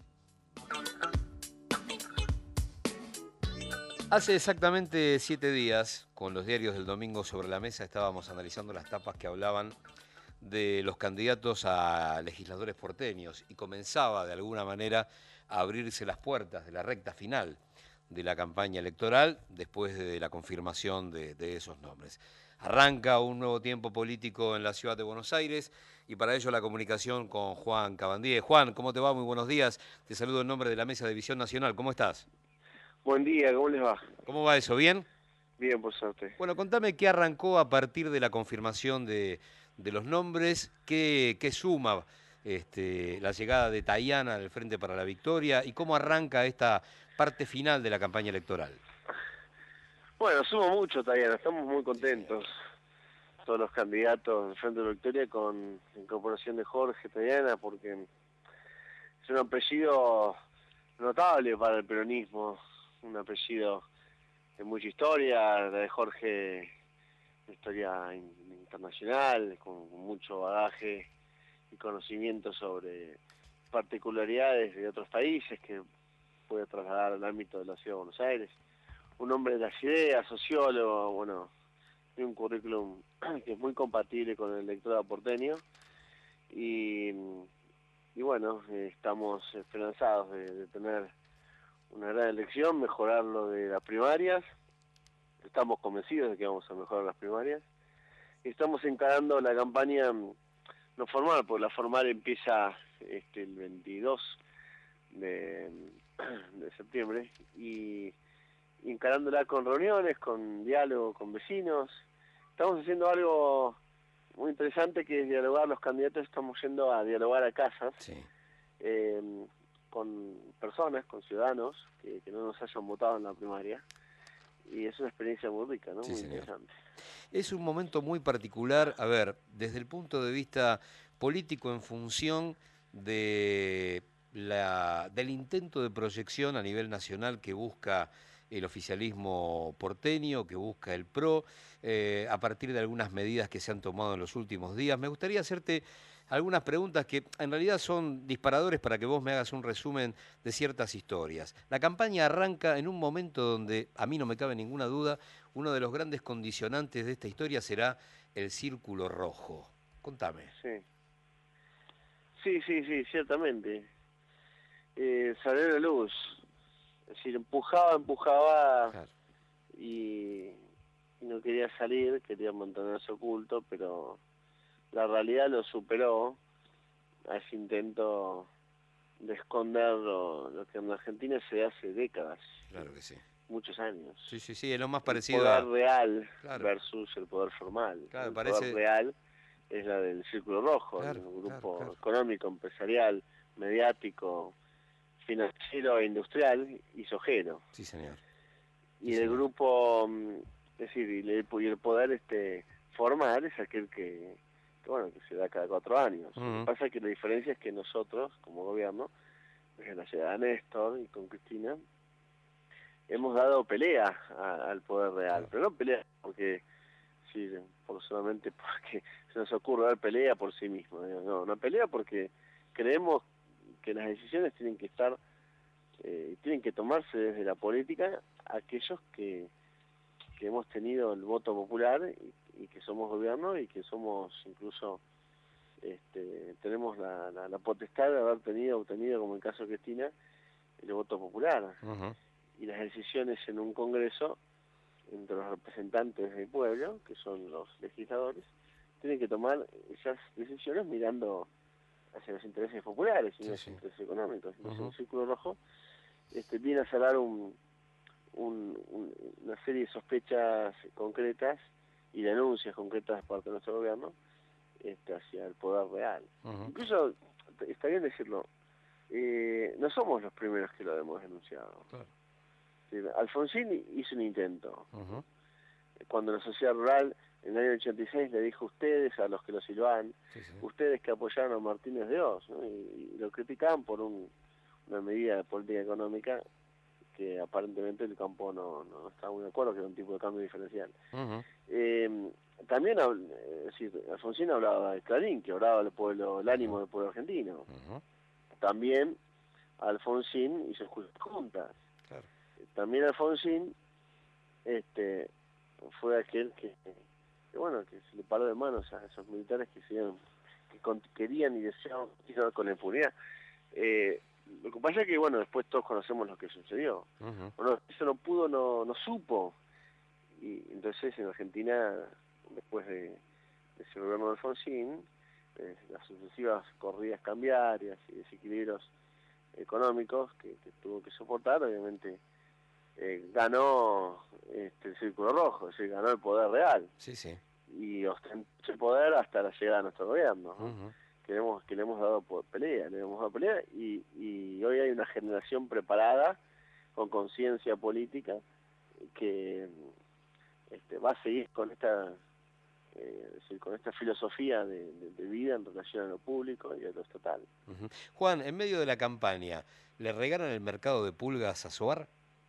Hace exactamente siete días, con los diarios del domingo sobre la mesa, estábamos analizando las tapas que hablaban de los candidatos a legisladores porteños y comenzaba de alguna manera a abrirse las puertas de la recta final de la campaña electoral después de la confirmación de, de esos nombres. Arranca un nuevo tiempo político en la ciudad de Buenos Aires y para ello la comunicación con Juan Cabandier. Juan, ¿cómo te va? Muy buenos días. Te saludo en nombre de la Mesa de Visión Nacional. ¿Cómo estás? Buen día, ¿cómo les va? ¿Cómo va eso? ¿Bien? Bien, por suerte. Bueno, contame qué arrancó a partir de la confirmación de, de los nombres, qué, qué suma este, la llegada de Tayana al Frente para la Victoria y cómo arranca esta parte final de la campaña electoral. Bueno, suma mucho, Tayana, estamos muy contentos, todos los candidatos del Frente de la Victoria, con la incorporación de Jorge Tayana, porque es un apellido notable para el peronismo, un apellido de mucha historia, la de Jorge, una historia internacional, con mucho bagaje y conocimiento sobre particularidades de otros países que puede trasladar al ámbito de la ciudad de Buenos Aires. Un hombre de las ideas, sociólogo, bueno, tiene un currículum que es muy compatible con el electorado porteño y, y bueno, eh, estamos esperanzados de, de tener una gran elección, mejorar lo de las primarias, estamos convencidos de que vamos a mejorar las primarias. Estamos encarando la campaña no formal, porque la formal empieza este, el veintidós de, de septiembre, y encarándola con reuniones, con diálogo con vecinos. Estamos haciendo algo muy interesante, que es dialogar. Los candidatos estamos yendo a dialogar a casas, sí. eh, con personas, con ciudadanos que, que no nos hayan votado en la primaria, y es una experiencia muy rica, ¿no? Sí, muy señor. interesante. Es un momento muy particular, a ver, desde el punto de vista político, en función de la, del intento de proyección a nivel nacional que busca el oficialismo porteño, que busca el P R O, eh, a partir de algunas medidas que se han tomado en los últimos días. Me gustaría hacerte algunas preguntas que en realidad son disparadores para que vos me hagas un resumen de ciertas historias. La campaña arranca en un momento donde, a mí no me cabe ninguna duda, uno de los grandes condicionantes de esta historia será el círculo rojo. Contame. Sí, sí, sí, sí, ciertamente. Eh, salió a la luz. Es decir, empujaba, empujaba, claro. y, y no quería salir, quería mantenerse oculto, pero la realidad lo superó a ese intento de esconder lo, lo que en la Argentina se hace décadas. Claro que sí. Muchos años. Sí, sí, sí, es lo más parecido el poder a... real, claro. versus el poder formal. Claro, el parece... poder real es la del Círculo Rojo, claro, el grupo claro, claro. económico, empresarial, mediático, financiero e industrial y sojero. Sí, señor. Y Sí, el señor. grupo, es decir, y el, y el poder este formal es aquel que, que, bueno, que se da cada cuatro años. Uh-huh. Lo que pasa es que la diferencia es que nosotros, como gobierno, desde la llegada de Néstor y con Cristina, hemos dado pelea a, al poder real, claro. Pero no pelea porque, sí, por solamente porque se nos ocurre dar pelea por sí mismo, no, una pelea porque creemos que las decisiones tienen que estar, eh, tienen que tomarse desde la política aquellos que, que hemos tenido el voto popular y, y que somos gobierno y que somos incluso, este, tenemos la, la, la potestad de haber tenido, obtenido, como en el caso de Cristina, el voto popular. Uh-huh. Y las decisiones en un congreso, entre los representantes del pueblo, que son los legisladores, tienen que tomar esas decisiones mirando hacia los intereses populares y sí, no los sí. intereses económicos. Entonces, uh-huh. El Círculo Rojo este, viene a cerrar un, un, un, una serie de sospechas concretas y denuncias concretas por parte de nuestro gobierno este, hacia el poder real. Uh-huh. Incluso, está bien decirlo, eh, no somos los primeros que lo hemos denunciado. Claro. Sí, Alfonsín hizo un intento. Uh-huh. Cuando la sociedad rural en el año ochenta y seis le dijo a ustedes, a los que lo silban, sí, sí. ustedes que apoyaron a Martínez de Oz, ¿no? y, y lo criticaban por un, una medida de política económica que aparentemente el campo no, no estaba muy de acuerdo, que era un tipo de cambio diferencial. Uh-huh. Eh, también, es decir, Alfonsín hablaba de Clarín, que hablaba del pueblo, el ánimo del pueblo argentino. Uh-huh. También Alfonsín hizo juntas. Claro. También Alfonsín este, fue aquel que, que, bueno, que se le paró de manos a esos militares que, se, que con, querían y deseaban continuar con la impunidad. Eh, lo que pasa es que, bueno, después todos conocemos lo que sucedió. Uh-huh. Bueno, eso no pudo, no, no supo. Y entonces en Argentina, después de, de ese gobierno de Alfonsín, eh, las sucesivas corridas cambiarias y desequilibrios económicos que, que tuvo que soportar, obviamente eh, ganó este, el Círculo Rojo, es decir, ganó el poder real. Sí, sí. Y ostentó ese poder hasta la llegada de nuestro gobierno, ¿no? Uh-huh. que, le hemos, que le hemos dado por pelea, le hemos dado pelea y, y hoy hay una generación preparada, con conciencia política, que este, va a seguir con esta eh, es decir, con esta filosofía de, de, de vida en relación a lo público y a lo estatal. Uh-huh. Juan, en medio de la campaña, ¿le regalan el mercado de pulgas a Soar?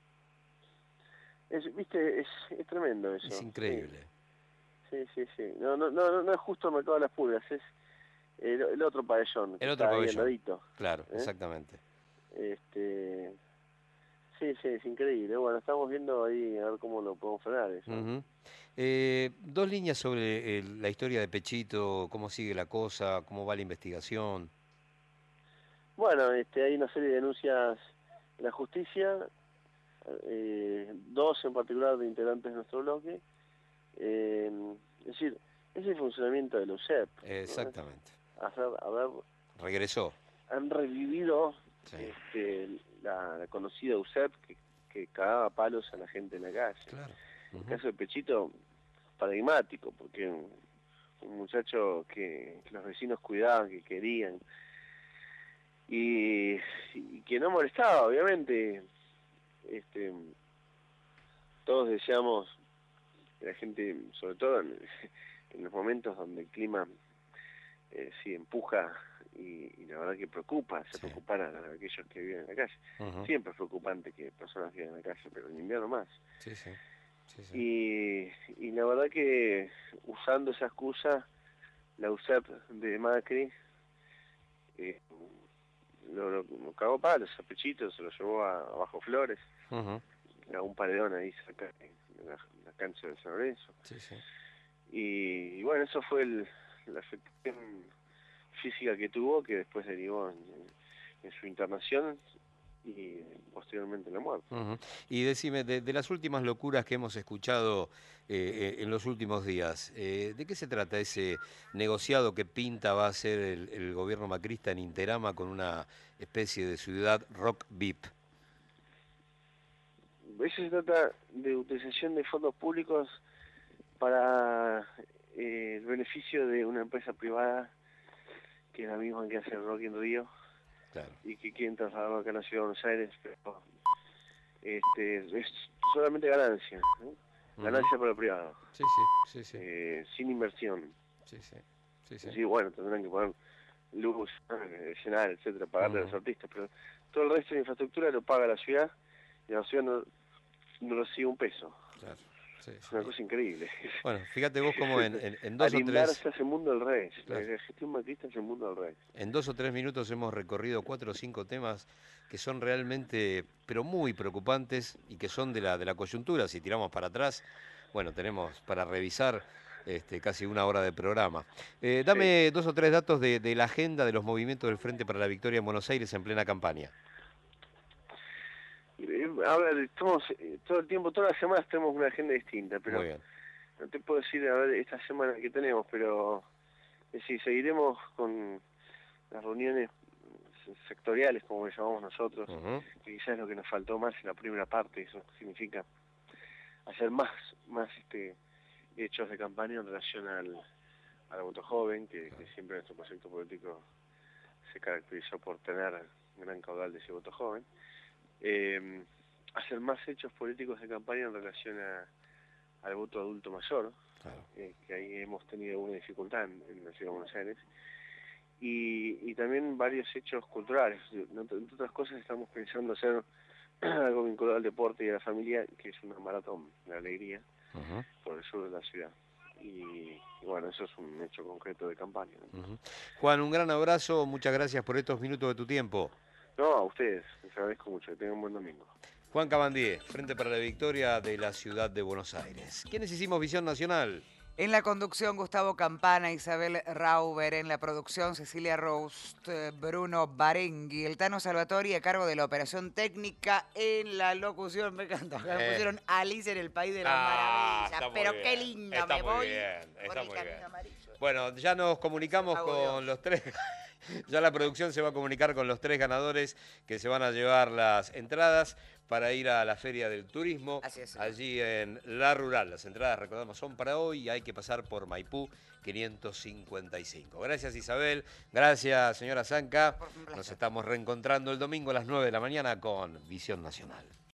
Es, viste, es, es tremendo eso. Es increíble. Sí, sí, sí. sí. No, no, no, no es justo el mercado de las pulgas, es el, el otro pabellón. El otro pabellón. Claro, ¿eh? Exactamente. Este, sí, sí, es increíble. Bueno, estamos viendo ahí a ver cómo lo podemos frenar eso. Uh-huh. eh, dos líneas sobre el, la historia de Pechito, cómo sigue la cosa, cómo va la investigación. Bueno, este, hay una serie de denuncias en la justicia eh, dos en particular de integrantes de nuestro bloque. Eh, es decir, es el funcionamiento de la U S E P. Exactamente. ¿No? Hacer, haber, Regresó. Han revivido sí. este, la, la conocida U S E P que, que cagaba palos a la gente en la calle. Claro. Uh-huh. El caso de Pechito, paradigmático, porque un, un muchacho que, que los vecinos cuidaban, que querían, y, y que no molestaba, obviamente. Este, todos deseamos que la gente, sobre todo en, en los momentos donde el clima eh, sí empuja y, y la verdad que preocupa, se sí. preocupan a, a aquellos que viven en la calle. Uh-huh. Siempre es preocupante que personas vivan en la calle, pero en invierno más. Sí, sí. Sí, sí. Y, y la verdad que usando esa excusa, la U S E P de Macri eh, lo, lo, lo cagó palos a Pechito, se lo llevó a, a Bajo Flores, uh-huh. a un paredón ahí cerca de la, la cancha de San Lorenzo. Sí, sí. Y, y bueno, eso fue el, la afectación física que tuvo, que después derivó en, en su internación y posteriormente la muerte. Uh-huh. Y decime, de, de las últimas locuras que hemos escuchado eh, en los últimos días, eh, ¿de qué se trata ese negociado que pinta va a hacer el, el gobierno macrista en Interama con una especie de ciudad rock V I P? Eso se trata de utilización de fondos públicos para eh, el beneficio de una empresa privada que es la misma que hace el Rock in Rio. Claro. Y que quieren trasladarlo acá en la ciudad de Buenos Aires, pero este, es solamente ganancia, ¿no? Ganancia uh-huh. para el privado. Sí, sí, sí, sí. Eh, sin inversión. Sí, sí, sí, sí. Sí, bueno, tendrán que poner luz, escenario, etcétera, pagarle uh-huh. a los artistas, pero todo el resto de infraestructura lo paga la ciudad y la ciudad no, no recibe un peso. Claro. Sí, es una sí. cosa increíble. Bueno, fíjate vos cómo en, en, en dos Al o tres... hace el mundo al revés. Claro. La gestión macrista es el mundo al revés. En dos o tres minutos hemos recorrido cuatro o cinco temas que son realmente, pero muy preocupantes y que son de la, de la coyuntura. Si tiramos para atrás, bueno, tenemos para revisar este, casi una hora de programa. Eh, dame sí. dos o tres datos de, de la agenda de los movimientos del Frente para la Victoria en Buenos Aires en plena campaña. A ver, estamos todo el tiempo, todas las semanas tenemos una agenda distinta, pero no te puedo decir a ver esta semana que tenemos, pero es decir, seguiremos con las reuniones sectoriales, como le llamamos nosotros, uh-huh. que quizás es lo que nos faltó más en la primera parte. Eso significa hacer más, más este hechos de campaña en relación al, al voto joven, que, que siempre nuestro proyecto político se caracterizó por tener un gran caudal de ese voto joven. Eh, hacer más hechos políticos de campaña en relación a, al voto adulto mayor, claro. eh, que ahí hemos tenido una dificultad en, en la ciudad de Buenos Aires, y, y también varios hechos culturales. Entre otras cosas estamos pensando hacer algo vinculado al deporte y a la familia, que es una maratón de alegría uh-huh. por el sur de la ciudad. Y, y bueno, eso es un hecho concreto de campaña, ¿no? Uh-huh. Juan, un gran abrazo, muchas gracias por estos minutos de tu tiempo. No, a ustedes, les agradezco mucho, que tengan un buen domingo. Juan Cabandier, Frente para la Victoria de la Ciudad de Buenos Aires. ¿Quiénes hicimos Visión Nacional? En la conducción, Gustavo Campana, Isabel Rauber. En la producción, Cecilia Roust, Bruno Barengui, el Tano Salvatori a cargo de la operación técnica. En la locución, me encantó. Me eh. pusieron Alice en el País de las ah, Maravillas. Pero bien. Qué linda, está me muy voy. Bien, está muy bien. Bueno, ya nos comunicamos con Dios. los tres... Ya la producción se va a comunicar con los tres ganadores que se van a llevar las entradas para ir a la Feria del Turismo, Así es, allí en La Rural. Las entradas, recordamos, son para hoy y hay que pasar por Maipú quinientos cincuenta y cinco. Gracias, Isabel. Gracias, señora Zanca. Nos estamos reencontrando el domingo a las nueve de la mañana con Visión Nacional.